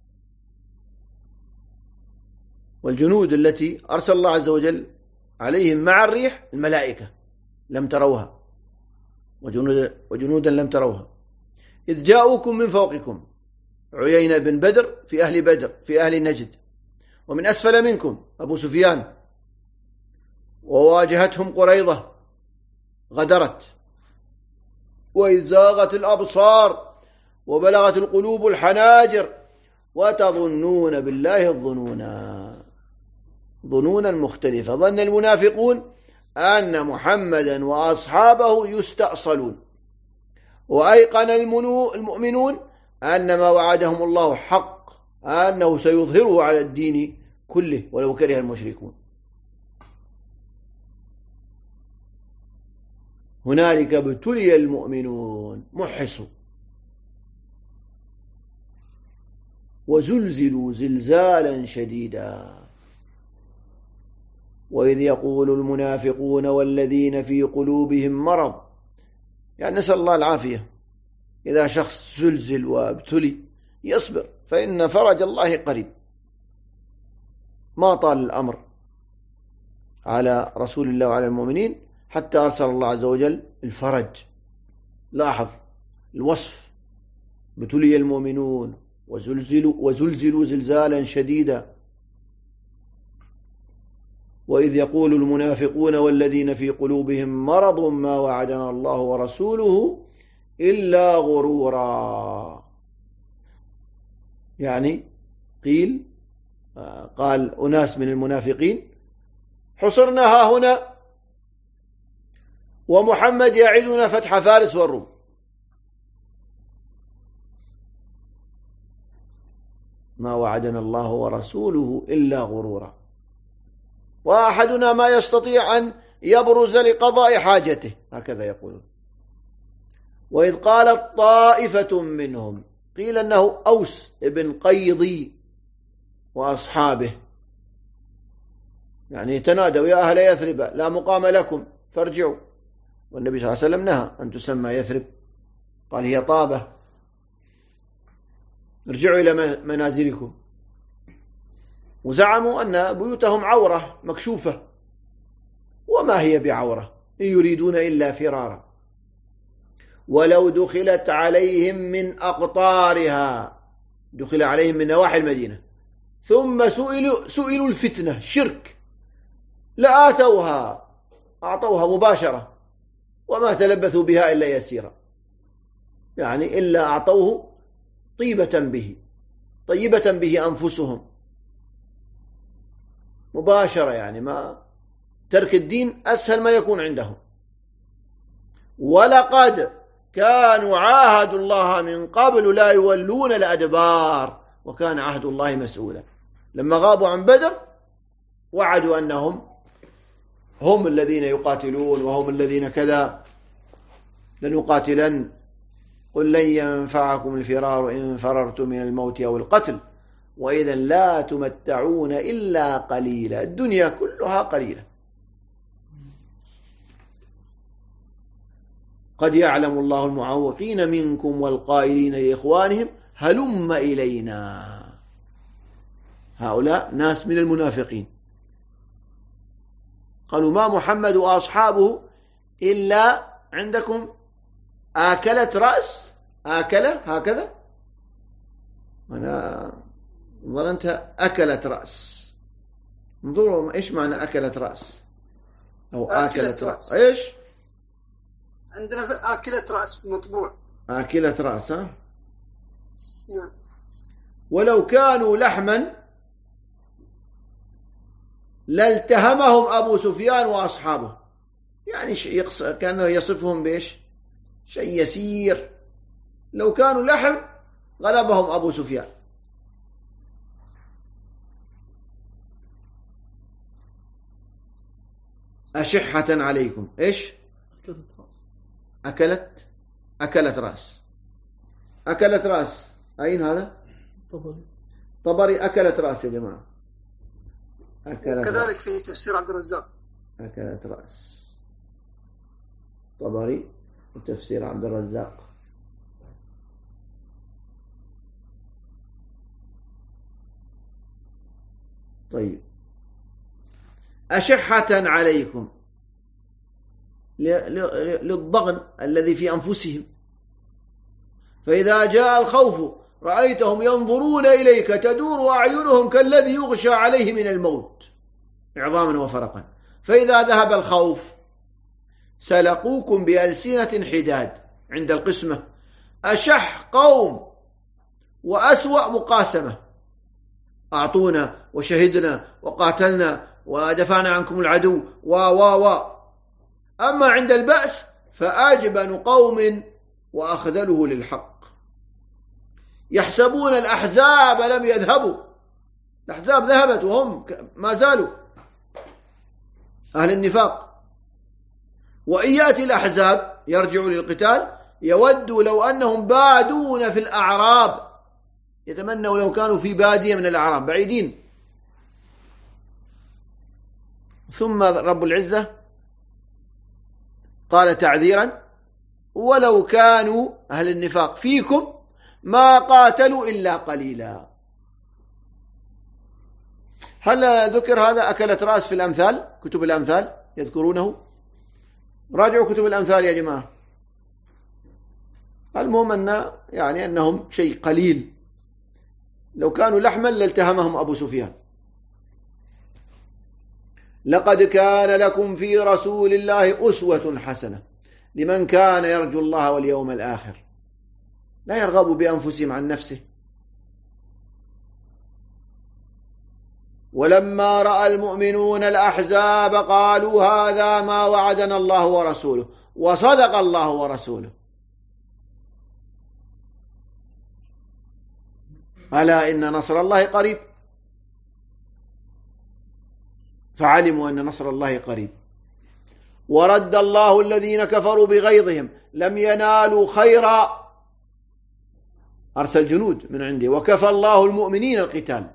والجنود التي أرسل الله عز وجل عليهم مع الريح الملائكة لم تروها وجنودا لم تروها. إذ جاءوكم من فوقكم عيينة بن بدر في أهل نجد، ومن أسفل منكم أبو سفيان، وواجهتهم قريظة غدرت. وإذ زاغت الأبصار وبلغت القلوب الحناجر وتظنون بالله الظنونا، ظنونا مختلفة. ظن المنافقون أن محمدا وأصحابه يستأصلون، وأيقن المؤمنون أن ما وعدهم الله حق، أنه سيظهره على الدين كله ولو كره المشركون. هنالك ابتلي المؤمنون محصوا وزلزلوا زلزالا شديدا. وإذ يقول المنافقون والذين في قلوبهم مرض، يعني نسأل الله العافية. إذا شخص زلزل وابتلي يصبر، فإن فرج الله قريب. ما طال الأمر على رسول الله وعلى المؤمنين حتى أرسل الله عز وجل الفرج. لاحظ الوصف: ابتلي المؤمنون وزلزلوا زلزالا شديدا. وإذ يقول المنافقون والذين في قلوبهم مرض ما وعدنا الله ورسوله إلا غرورا. يعني قال أناس من المنافقين: حصرنا ها هنا ومحمد يعدنا فتح فارس والروم. ما وعدنا الله ورسوله إلا غرورا، وأحدنا ما يستطيع أن يبرز لقضاء حاجته، هكذا يقولون. وإذ قالت طائفة منهم، قيل أنه أوس بن قيضي وأصحابه، يعني تنادوا: يا أهل يثرب لا مقام لكم فارجعوا. والنبي صلى الله عليه وسلم نهى أن تسمى يثرب، قال: هي طابة، ارجعوا إلى منازلكم. وزعموا أن بيوتهم عورة مكشوفة، وما هي بعورة، إن يريدون إلا فرارا. ولو دخلت عليهم من أقطارها، دخل عليهم من نواحي المدينة، ثم سئلوا الفتنة شرك لآتوها، أعطوها مباشرة، وما تلبثوا بها إلا يسيرا، يعني إلا أعطوه طيبة به أنفسهم مباشرة، يعني ما ترك الدين أسهل ما يكون عندهم. ولقد كانوا عاهدوا الله من قبل لا يولون الأدبار وكان عهد الله مسؤولا. لما غابوا عن بدر وعدوا أنهم هم الذين يقاتلون وهم الذين كذا، لنقاتلن، قل لن ينفعكم الفرار إن فررتم من الموت أو القتل وإذا لا تمتعون إلا قليلا. الدنيا كلها قليلة. قد يعلم الله المعوقين منكم والقائلين لإخوانهم هلم إلينا. هؤلاء ناس من المنافقين قالوا: ما محمد وأصحابه إلا عندكم آكلة رأس، آكلة هكذا، أنا ظننتها أكلت رأس. انظروا إيش معنى أكلت رأس أو آكلة رأس. إيش
عندنا آكلة رأس مطبوع،
آكلة رأس. ها
نعم.
ولو كانوا لحما لالتهمهم أبو سفيان وأصحابه، يعني كانه يصفهم بإيش؟ شيء يسير. لو كانوا لحم غلبهم أبو سفيان. أشحة عليكم. إيش؟ أكلت رأس. أكلت رأس. أين هذا؟ طبري أكلت رأس يا جماعة.
كذلك في تفسير عبد الرزاق
أكلت رأس. طبري وتفسير عبد الرزاق. طيب، أشحة عليكم للضغن الذي في أنفسهم، فإذا جاء الخوف رأيتهم ينظرون إليك تدور أعينهم كالذي يغشى عليه من الموت إعظاما وفرقا، فإذا ذهب الخوف سلقوكم بألسنة حداد. عند القسمة أشح قوم وأسوأ مقاسمة، أعطونا وشهدنا وقاتلنا ودفعنا عنكم العدو أما عند البأس فأجبن قوم وأخذله للحق. يحسبون الأحزاب لم يذهبوا، الأحزاب ذهبت وهم ما زالوا أهل النفاق. وإن يأتي الأحزاب يرجعوا للقتال يودوا لو أنهم بادون في الأعراب، يتمنوا لو كانوا في بادية من الأعراب بعيدين. ثم رب العزة قال تعذيرا: ولو كانوا أهل النفاق فيكم ما قاتلوا إلا قليلا. هل ذكر هذا أكلت رأس في الأمثال؟ كتب الأمثال يذكرونه؟ راجعوا كتب الأمثال يا جماعة. المهم أنهم شيء قليل، لو كانوا لحما لالتهمهم أبو سفيان. لقد كان لكم في رسول الله أسوة حسنة لمن كان يرجو الله واليوم الآخر. لا يرغبوا بأنفسهم عن نفسه. ولما رأى المؤمنون الأحزاب قالوا هذا ما وعدنا الله ورسوله وصدق الله ورسوله. ألا إن نصر الله قريب. فعلموا أن نصر الله قريب. ورد الله الذين كفروا بغيظهم لم ينالوا خيرا، أرسل جنود من عنده، وكفى الله المؤمنين القتال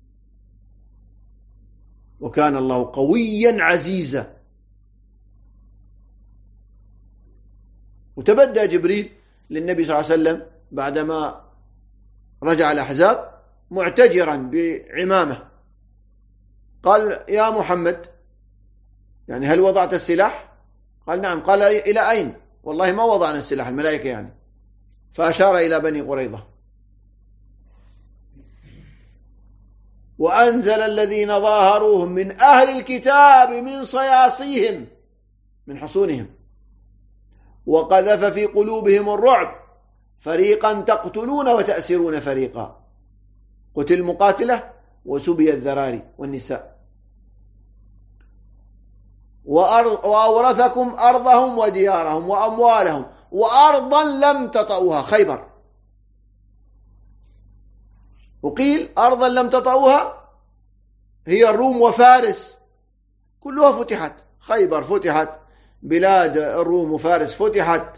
وكان الله قويا عزيزا. وتبدى جبريل للنبي صلى الله عليه وسلم بعدما رجع الأحزاب معتجرا بعمامه، قال: يا محمد، يعني هل وضعت السلاح؟ قال: نعم. قال: إلى أين؟ والله ما وضعنا السلاح، الملائكة يعني. فأشار إلى بني قريظة. وأنزل الذين ظاهروهم من أهل الكتاب من صياصيهم من حصونهم وقذف في قلوبهم الرعب فريقا تقتلون وتأسرون فريقا. قتل المقاتلة وسبي الذراري والنساء. وأورثكم أرضهم وديارهم وأموالهم وأرضا لم تطئوها، خيبر. وقيل أرضا لم تطئوها هي الروم وفارس كلها فتحت. خيبر فتحت، بلاد الروم وفارس فتحت.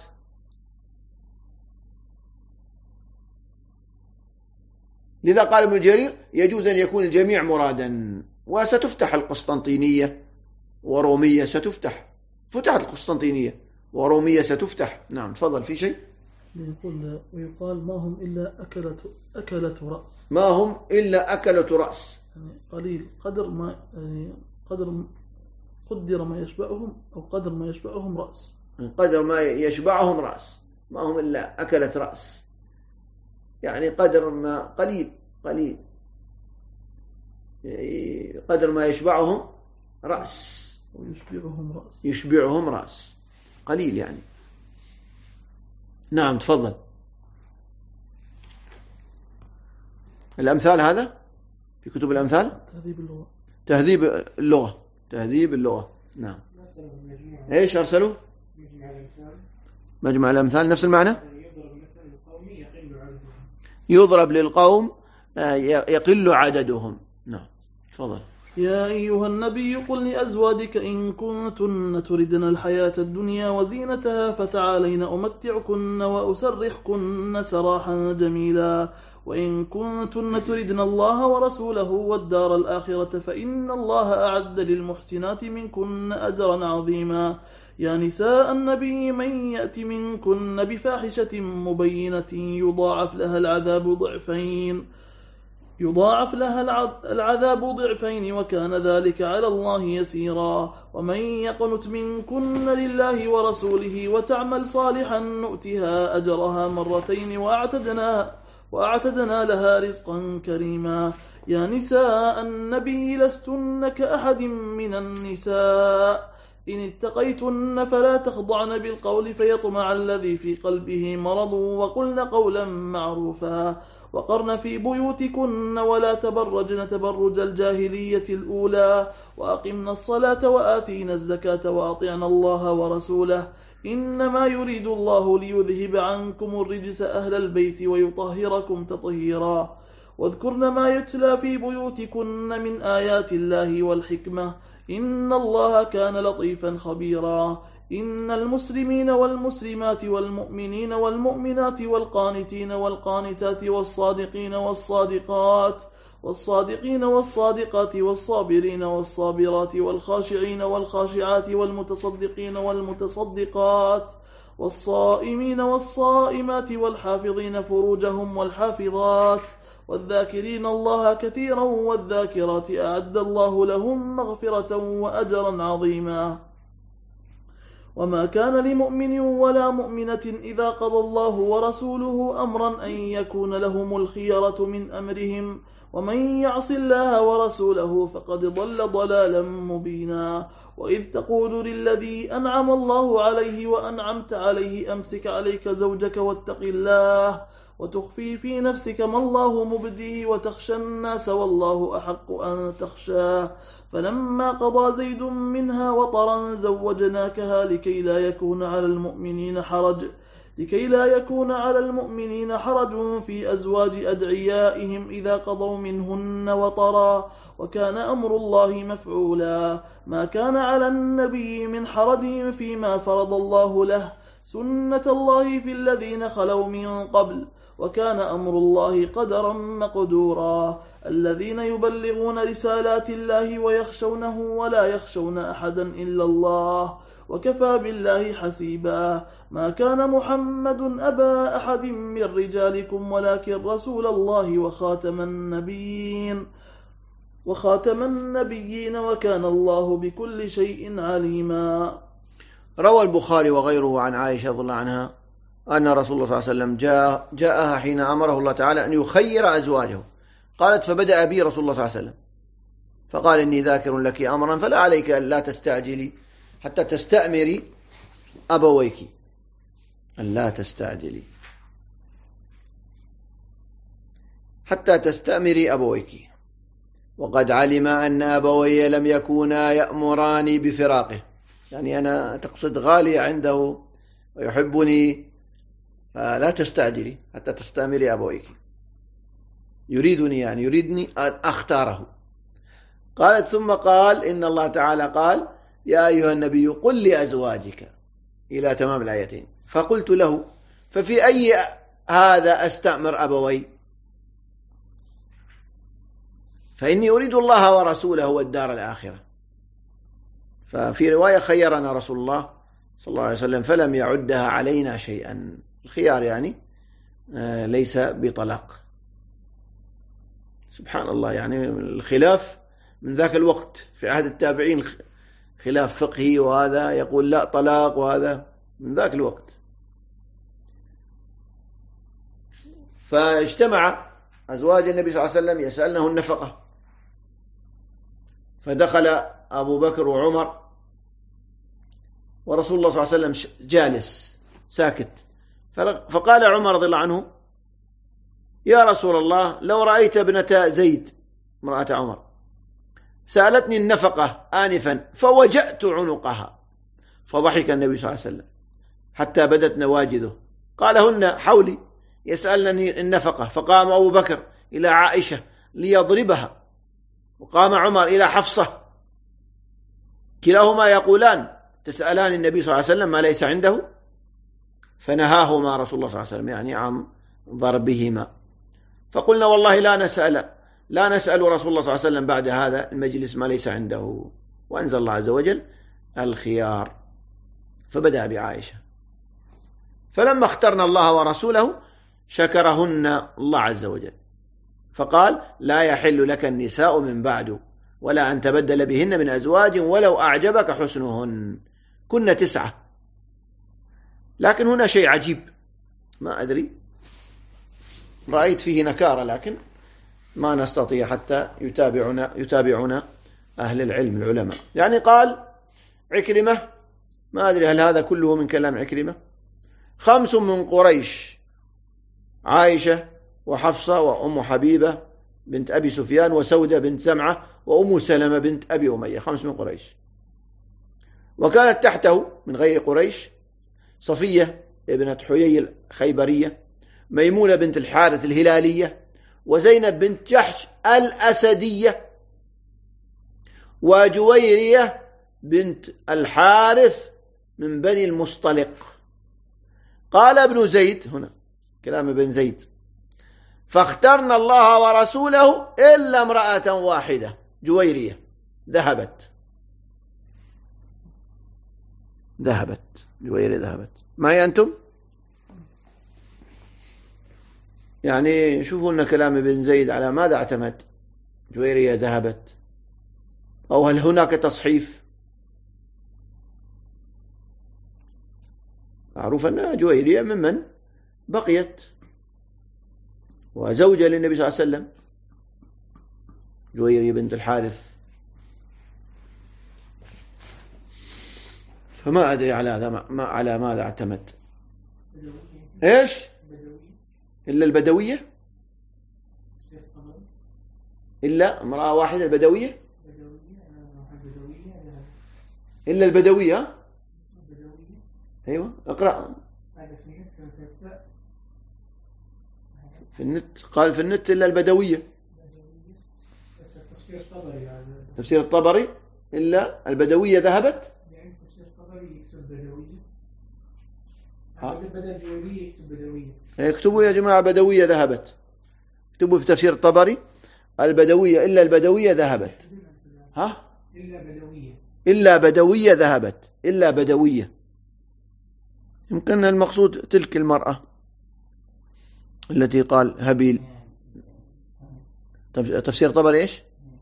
لذا قال ابن جرير: يجوز أن يكون الجميع مرادا. وستفتح القسطنطينية ورومية، ستفتح. فتحت القسطنطينية ورومية ستفتح. نعم تفضل. في شيء
ويقال: ما هم إلا أكلة رأس.
ما هم إلا أكلة رأس،
يعني قليل قدر ما قدر ما يشبعهم، أو قدر ما يشبعهم رأس.
قدر ما يشبعهم رأس. ما هم إلا أكلة رأس، يعني قدر ما قليل قدر ما يشبعهم رأس. يشبعهم رأس قليل يعني. نعم تفضل. الأمثال هذا في كتب الأمثال. تهذيب اللغة. نعم. إيش أرسلوا؟ مجمع الأمثال نفس المعنى. يضرب للقوم يقل عددهم. نعم تفضل.
يا أيها النبي قل لأزواجك إن كنتن تردن الحياة الدنيا وزينتها فتعالين أمتعكن وأسرحكن سراحا جميلا، وإن كنتن تردن الله ورسوله والدار الآخرة فإن الله أعد للمحسنات منكن أجرا عظيما. يا نساء النبي من يأت منكن بفاحشة مبينة يضاعف لها العذاب ضعفين وكان ذلك على الله يسيرا. ومن يقنت منكن لله ورسوله وتعمل صالحا نؤتها أجرها مرتين وأعتدنا لها رزقا كريما. يا نساء النبي لستن كأحد من النساء إن اتقيتن فلا تخضعن بالقول فيطمع الذي في قلبه مرض وقلن قولا معروفا وقرن في بيوتكن ولا تبرجن تبرج الجاهلية الأولى وأقمنا الصلاة وآتينا الزكاة وأطعنا الله ورسوله إنما يريد الله ليذهب عنكم الرجس أهل البيت ويطهركم تطهيرا واذكرن ما يتلى في بيوتكن من آيات الله والحكمة إن الله كان لطيفا خبيرا إن المسلمين والمسلمات والمؤمنين والمؤمنات والقانتين والقانتات والصادقين والصادقات والصابرين والصابرات والخاشعين والخاشعات والمتصدقين والمتصدقات والصائمين والصائمات والحافظين فروجهم والحافظات والذاكرين الله كثيرا والذاكرات أعد الله لهم مغفرة وأجرا عظيما وما كان لمؤمن ولا مؤمنة إذا قضى الله ورسوله أمرا أن يكون لهم الخيرة من أمرهم ومن يعص الله ورسوله فقد ضل ضلالا مبينا وإذ تقول للذي أنعم الله عليه وأنعمت عليه أمسك عليك زوجك واتق الله وتخفي في نفسك ما الله مبديه وتخشى الناس والله أحق أن تخشاه فلما قضى زيد منها وطرا زوجناكها لكي لا يكون على المؤمنين حرج في أزواج أدعيائهم إذا قضوا منهن وطرا وكان أمر الله مفعولا ما كان على النبي من حرج فيما فرض الله له سنة الله في الذين خلوا من قبل وكان أمر الله قدرا مقدورا الذين يبلغون رسالات الله ويخشونه ولا يخشون أحدا إلا الله وكفى بالله حسيبا ما كان محمد أبا أحد من رجالكم ولكن رسول الله وخاتم النبيين وكان الله بكل شيء عليما.
روى البخاري وغيره عن عائشة رضي الله عنها أن رسول الله صلى الله عليه وسلم جاءها حين أمره الله تعالى أن يخير أزواجه قالت فبدأ بي رسول الله صلى الله عليه وسلم فقال إني ذاكر لك أمرا فلا عليك أن لا تستعجلي حتى تستأمري أبويك أن لا تستعجلي حتى تستأمري أبويك وقد علم أن أبوي لم يكونا يأمراني بفراقه يعني أنا تقصد غالية عنده ويحبني فلا تستعجلي حتى تستأمري أبويك يريدني أن أختاره. قالت ثم قال إن الله تعالى قال يا أيها النبي قل لأزواجك إلى تمام الآيتين فقلت له ففي أي هذا أستأمر أبوي فإني أريد الله ورسوله والدار الآخرة. ففي رواية خيرنا رسول الله صلى الله عليه وسلم فلم يعدها علينا شيئا الخيار يعني ليس بطلاق. سبحان الله يعني الخلاف من ذاك الوقت في عهد التابعين خلاف فقهي وهذا يقول لا طلاق وهذا من ذاك الوقت. فاجتمع أزواج النبي صلى الله عليه وسلم يسألنه النفقة فدخل أبو بكر وعمر ورسول الله صلى الله عليه وسلم جالس ساكت فقال عمر رضي الله عنه يا رسول الله لو رأيت ابنة زيد امرأة عمر سألتني النفقة آنفا فوجأت عنقها فضحك النبي صلى الله عليه وسلم حتى بدت نواجذه قال هن حولي يسألني النفقة فقام أبو بكر إلى عائشة ليضربها وقام عمر إلى حفصة كلاهما يقولان تسألان النبي صلى الله عليه وسلم ما ليس عنده فنهاهما رسول الله صلى الله عليه وسلم يعني عن ضربهما. فقلنا والله لا نسأل رسول الله صلى الله عليه وسلم بعد هذا المجلس ما ليس عنده وأنزل الله عز وجل الخيار فبدأ بعائشة فلما اخترنا الله ورسوله شكرهن الله عز وجل فقال لا يحل لك النساء من بعد ولا أن تبدل بهن من أزواج ولو أعجبك حسنهن كن 9. لكن هنا شيء عجيب ما أدري رأيت فيه نكارة لكن ما نستطيع حتى يتابعنا أهل العلم العلماء يعني قال عكرمة، ما أدري هل هذا كله من كلام عكرمة. 5 من قريش: عائشة وحفصة وأم حبيبة بنت أبي سفيان وسودة بنت زمعة وأم سلمة بنت أبي أمية. 5 من قريش. وكانت تحته من غير قريش صفية ابنة حيي الخيبرية، ميمونة بنت الحارث الهلالية، وزينب بنت جحش الأسدية، وجويرية بنت الحارث من بني المصطلق. قال ابن زيد، هنا كلام ابن زيد: فاخترنا الله ورسوله إلا امرأة واحدة، جويرية، ذهبت جويرية ذهبت. معي أنتم؟ يعني شوفوا لنا كلام ابن زيد على ماذا اعتمد؟ جويرية ذهبت، أو هل هناك تصحيف؟ معروف أن جويرية ممن بقيت وزوجة للنبي صلى الله عليه وسلم، جويرية بنت الحارث. فما أدري على هذا على ماذا اعتمد. إيش؟ إلا البدوية، إلا امرأة واحدة البدوية، إلا البدوية. أيوة اقرأ في النت، قال في النت إلا البدوية. تفسير الطبري إلا البدوية ذهبت. اكتبوا يا جماعة بدوية ذهبت، اكتبوا في تفسير الطبري البدوية إلا البدوية ذهبت. ها؟ إلا بدوية ذهبت، إلا بدوية. يمكن المقصود تلك المرأة التي قال هابيل. تفسير طبري إيش؟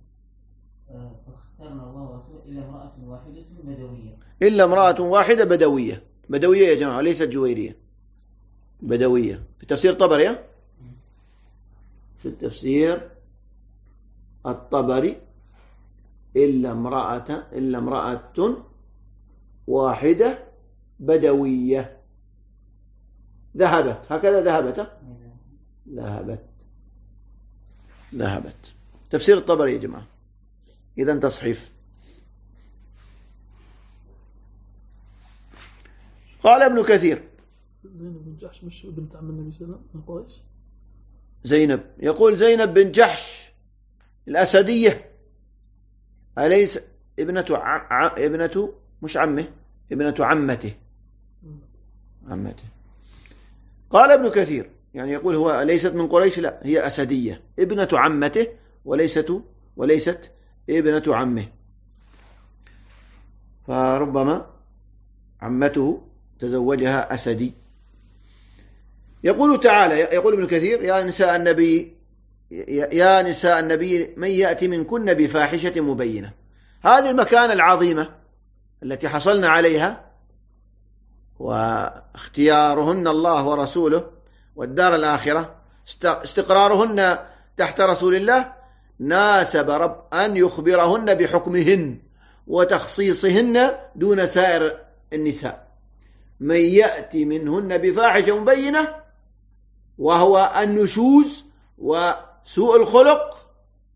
إلا امرأة واحدة بدوية. بدوية يا جماعة ليست جويرية، بدوية في تفسير طبري. في التفسير الطبري إلا امرأة واحدة بدوية ذهبت، هكذا ذهبت. تفسير الطبري يا جماعة، إذن تصحيف. قال ابن كثير:
زينب بن جحش مش بنت عم النبي صلى الله عليه وسلم من قريش؟
زينب، يقول زينب بن جحش الأسدية، أليس ابنة مش عمه، ابنة عمته. قال ابن كثير، يعني يقول هو ليست من قريش، لا هي أسدية، ابنة عمته وليست ابنة عمه، فربما عمته تزوجها أسدي. يقول تعالى، يقول ابن كثير: يا نساء النبي من يأتي منكن بفاحشة مبينة. هذه المكانة العظيمة التي حصلنا عليها واختيارهن الله ورسوله والدار الآخرة، استقرارهن تحت رسول الله، ناسب رب أن يخبرهن بحكمهن وتخصيصهن دون سائر النساء. من يأتي منهن بفاحشة مبينة، وهو النشوز وسوء الخلق،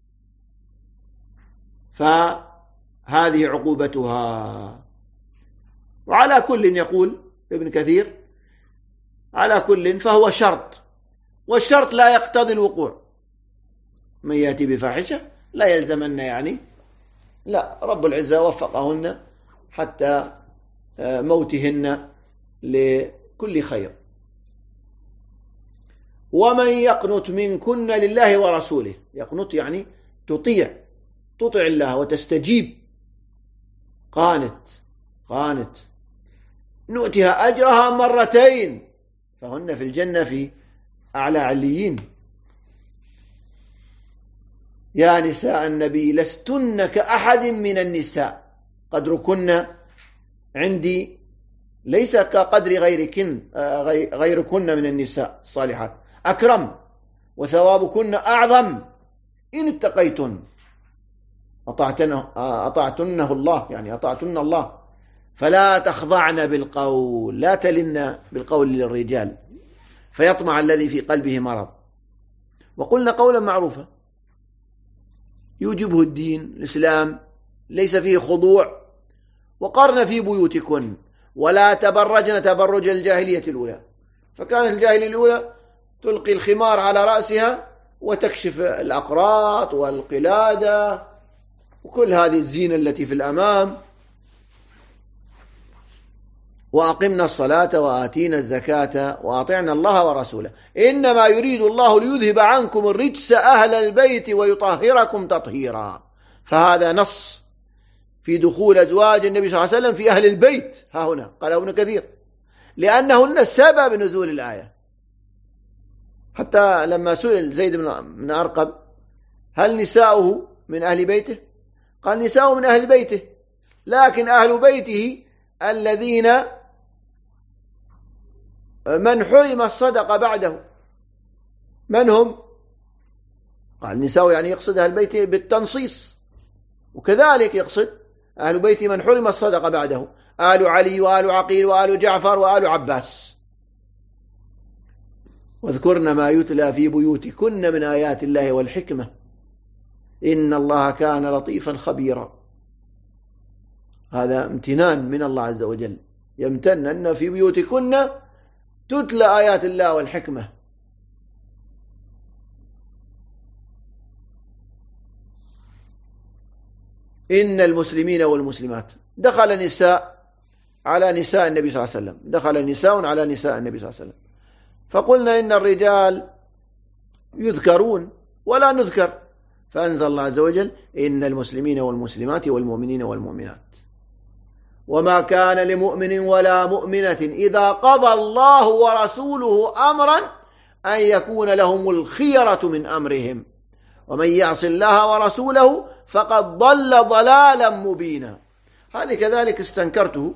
فهذه عقوبتها. وعلى كل، يقول ابن كثير، على كل فهو شرط، والشرط لا يقتضي الوقوع. من يأتي بفاحشة لا يلزمن، يعني لا، رب العزة وفقهن حتى موتهن لكل خير. ومن يقنت منكن لله ورسوله، يقنت يعني تطيع الله وتستجيب، قانت، نؤتها أجرها مرتين، فهن في الجنة في أعلى عليين. يا نساء النبي لستن كأحد من النساء، قدركن عندي ليس كقدر غيركن من النساء الصالحات، أكرم وثوابكن أعظم إن اتقيتن أطعتنه الله، يعني أطعتن الله فلا تخضعن بالقول، لا تلن بالقول للرجال فيطمع الذي في قلبه مرض، وقلنا قولا معروفا يوجبه الدين الإسلام، ليس فيه خضوع. وقرن في بيوتكن ولا تبرجن تبرج الجاهلية الأولى، فكانت الجاهلية الأولى تلقي الخمار على رأسها وتكشف الأقراط والقلادة وكل هذه الزينة التي في الأمام. وأقمنا الصلاة وآتينا الزكاة وأطعنا الله ورسوله إنما يريد الله ليذهب عنكم الرجس أهل البيت ويطهركم تطهيرا. فهذا نص في دخول أزواج النبي صلى الله عليه وسلم في أهل البيت، ها هنا قال ابن كثير لأنهن سبب نزول الآية. حتى لما سئل زيد بن أرقم هل نساؤه من أهل بيته؟ قال نساؤه من أهل بيته، لكن أهل بيته الذين من حرم الصدقة بعده من هم؟ قال نساؤه يعني يقصد أهل بيته بالتنصيص، وكذلك يقصد أهل بيت من حرم الصدقة بعده آل علي وآل عقيل وآل جعفر وآل عباس. واذكرن ما يتلى في بيوتكن من آيات الله والحكمة إن الله كان لطيفا خبيرا. هذا امتنان من الله عز وجل، يمتن أن في بيوتكن تتلى آيات الله والحكمة. إن المسلمين والمسلمات دخل نساء على نساء النبي صلى الله عليه وسلم، دخل نساء على نساء النبي صلى الله عليه وسلم، فقلنا إن الرجال يذكرون ولا نذكر، فأنزل الله عز وجل إن المسلمين والمسلمات والمؤمنين والمؤمنات وما كان لمؤمن ولا مؤمنة إذا قضى الله ورسوله أمرا أن يكون لهم الخيرة من أمرهم ومن يعص الله ورسوله فقد ضل ضلالا مبينا. هذه كذلك استنكرته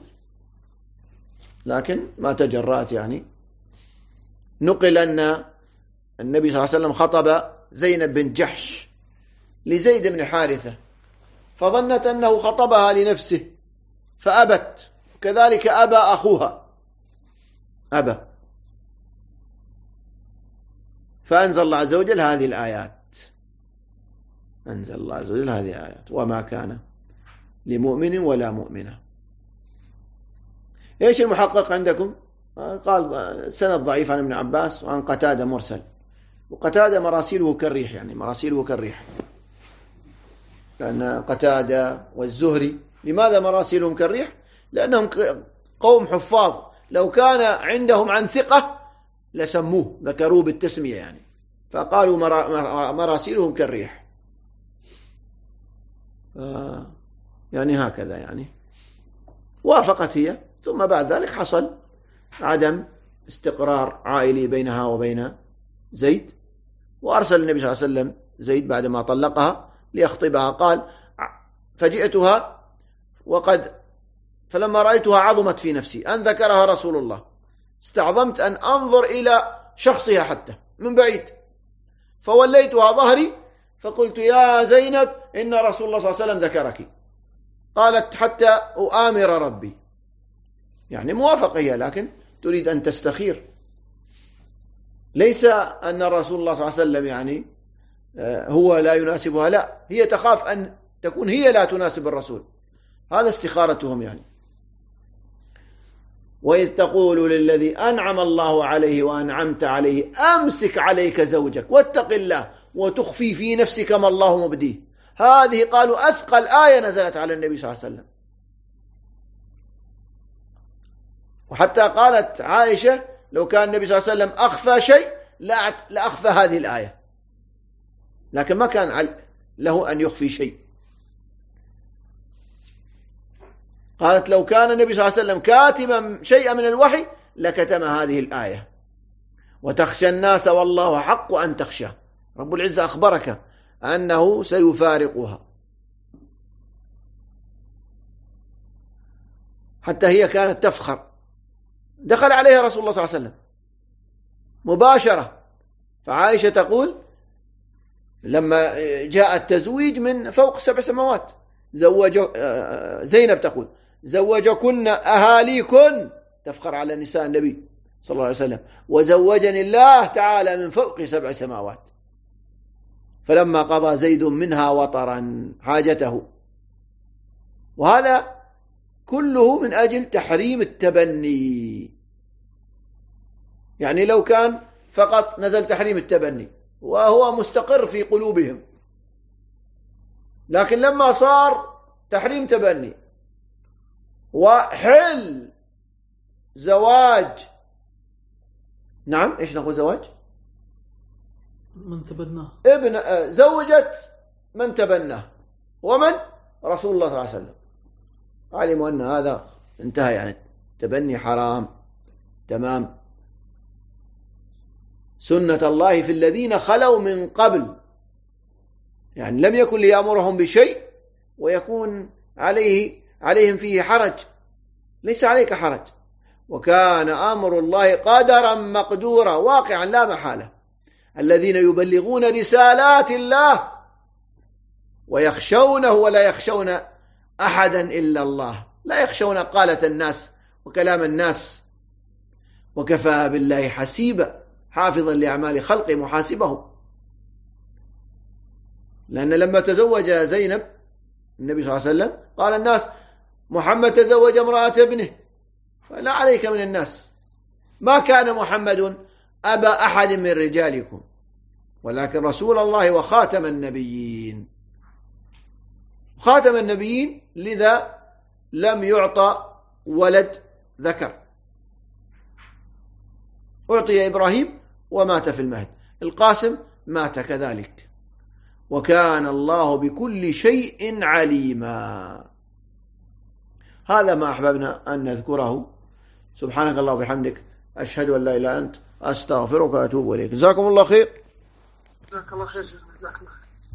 لكن ما تجرأت. يعني نقل أن النبي صلى الله عليه وسلم خطب زينب بن جحش لزيد بن حارثة فظنت أنه خطبها لنفسه فأبت، كذلك أبى أخوها أبى، فأنزل الله عز وجل هذه الآيات، أنزل الله عز وجل هذه الآيات وما كان لمؤمن ولا مؤمنة. إيش المحقق عندكم؟ قال سند ضعيف عن ابن عباس وعن قتادة مرسل، وقتادة مراسيله كالريح، يعني مراسيله كالريح، لأن قتادة والزهري لماذا مراسيلهم كالريح؟ لأنهم قوم حفاظ، لو كان عندهم عن ثقة لسموه ذكروه بالتسمية يعني، فقالوا مراسيلهم كالريح. يعني هكذا يعني وافقت هي، ثم بعد ذلك حصل عدم استقرار عائلي بينها وبين زيد، وأرسل النبي صلى الله عليه وسلم زيد بعدما طلقها ليخطبها، قال فجئتها فلما رأيتها عظمت في نفسي أن ذكرها رسول الله، استعظمت أن أنظر إلى شخصها حتى من بعيد، فوليتها ظهري فقلت يا زينب إن رسول الله صلى الله عليه وسلم ذكرك. قالت حتى أؤامر ربي، يعني موافقة هي لكن تريد أن تستخير، ليس أن رسول الله صلى الله عليه وسلم يعني هو لا يناسبها، لا، هي تخاف أن تكون هي لا تناسب الرسول، هذا استخارتهم يعني. وإذ تقول للذي أنعم الله عليه وأنعمت عليه أمسك عليك زوجك واتق الله وتخفي في نفسك ما الله مبديه، هذه قالوا أثقل آية نزلت على النبي صلى الله عليه وسلم. وحتى قالت عائشة لو كان النبي صلى الله عليه وسلم أخفى شيء لأخفى هذه الآية، لكن ما كان له أن يخفي شيء. قالت لو كان النبي صلى الله عليه وسلم كاتبا شيئا من الوحي لكتم هذه الآية وتخشى الناس والله حق أن تخشى، رب العزة أخبرك أنه سيفارقها. حتى هي كانت تفخر، دخل عليها رسول الله صلى الله عليه وسلم مباشرة، فعائشة تقول لما جاء التزويج من فوق 7 سماوات زينب تقول زوجكن أهاليكن، تفخر على نساء النبي صلى الله عليه وسلم، وزوجني الله تعالى من فوق 7 سماوات، فلما قضى زيد منها وطرا حاجته. وهذا كله من أجل تحريم التبني. يعني لو كان فقط نزل تحريم التبني وهو مستقر في قلوبهم، لكن لما صار تحريم تبني وحل زواج، نعم ايش نقول زواج؟
من تبناه،
زوجت من تبناه، ومن؟ رسول الله صلى الله عليه وسلم. علموا أن هذا انتهى، يعني تبني حرام تمام. سنة الله في الذين خلوا من قبل، يعني لم يكن ليأمرهم بشيء ويكون عليهم فيه حرج، ليس عليك حرج، وكان أمر الله قدرا مقدورا واقعا لا محالة. الذين يبلغون رسالات الله ويخشونه ولا يخشون أحدا إلا الله، لا يخشون قالة الناس وكلام الناس، وكفى بالله حسيبا حافظا لأعمال خلقه محاسبه. لأن لما تزوج زينب النبي صلى الله عليه وسلم قال الناس محمد تزوج امرأة ابنه، فلا عليك من الناس، ما كان محمد أبا أحد من رجالكم ولكن رسول الله وخاتم النبيين. خاتم النبيين لذا لم يعطى ولد ذكر، أعطي إبراهيم ومات في المهد، القاسم مات كذلك، وكان الله بكل شيء عليما. هذا ما أحببنا أن نذكره. سبحانك الله وبحمدك، أشهد أن لا إله إلا أنت، أستغفرك وأتوب إليك. جزاكم الله خير.
جزاك الله خير شيخنا، جزاك الله خير.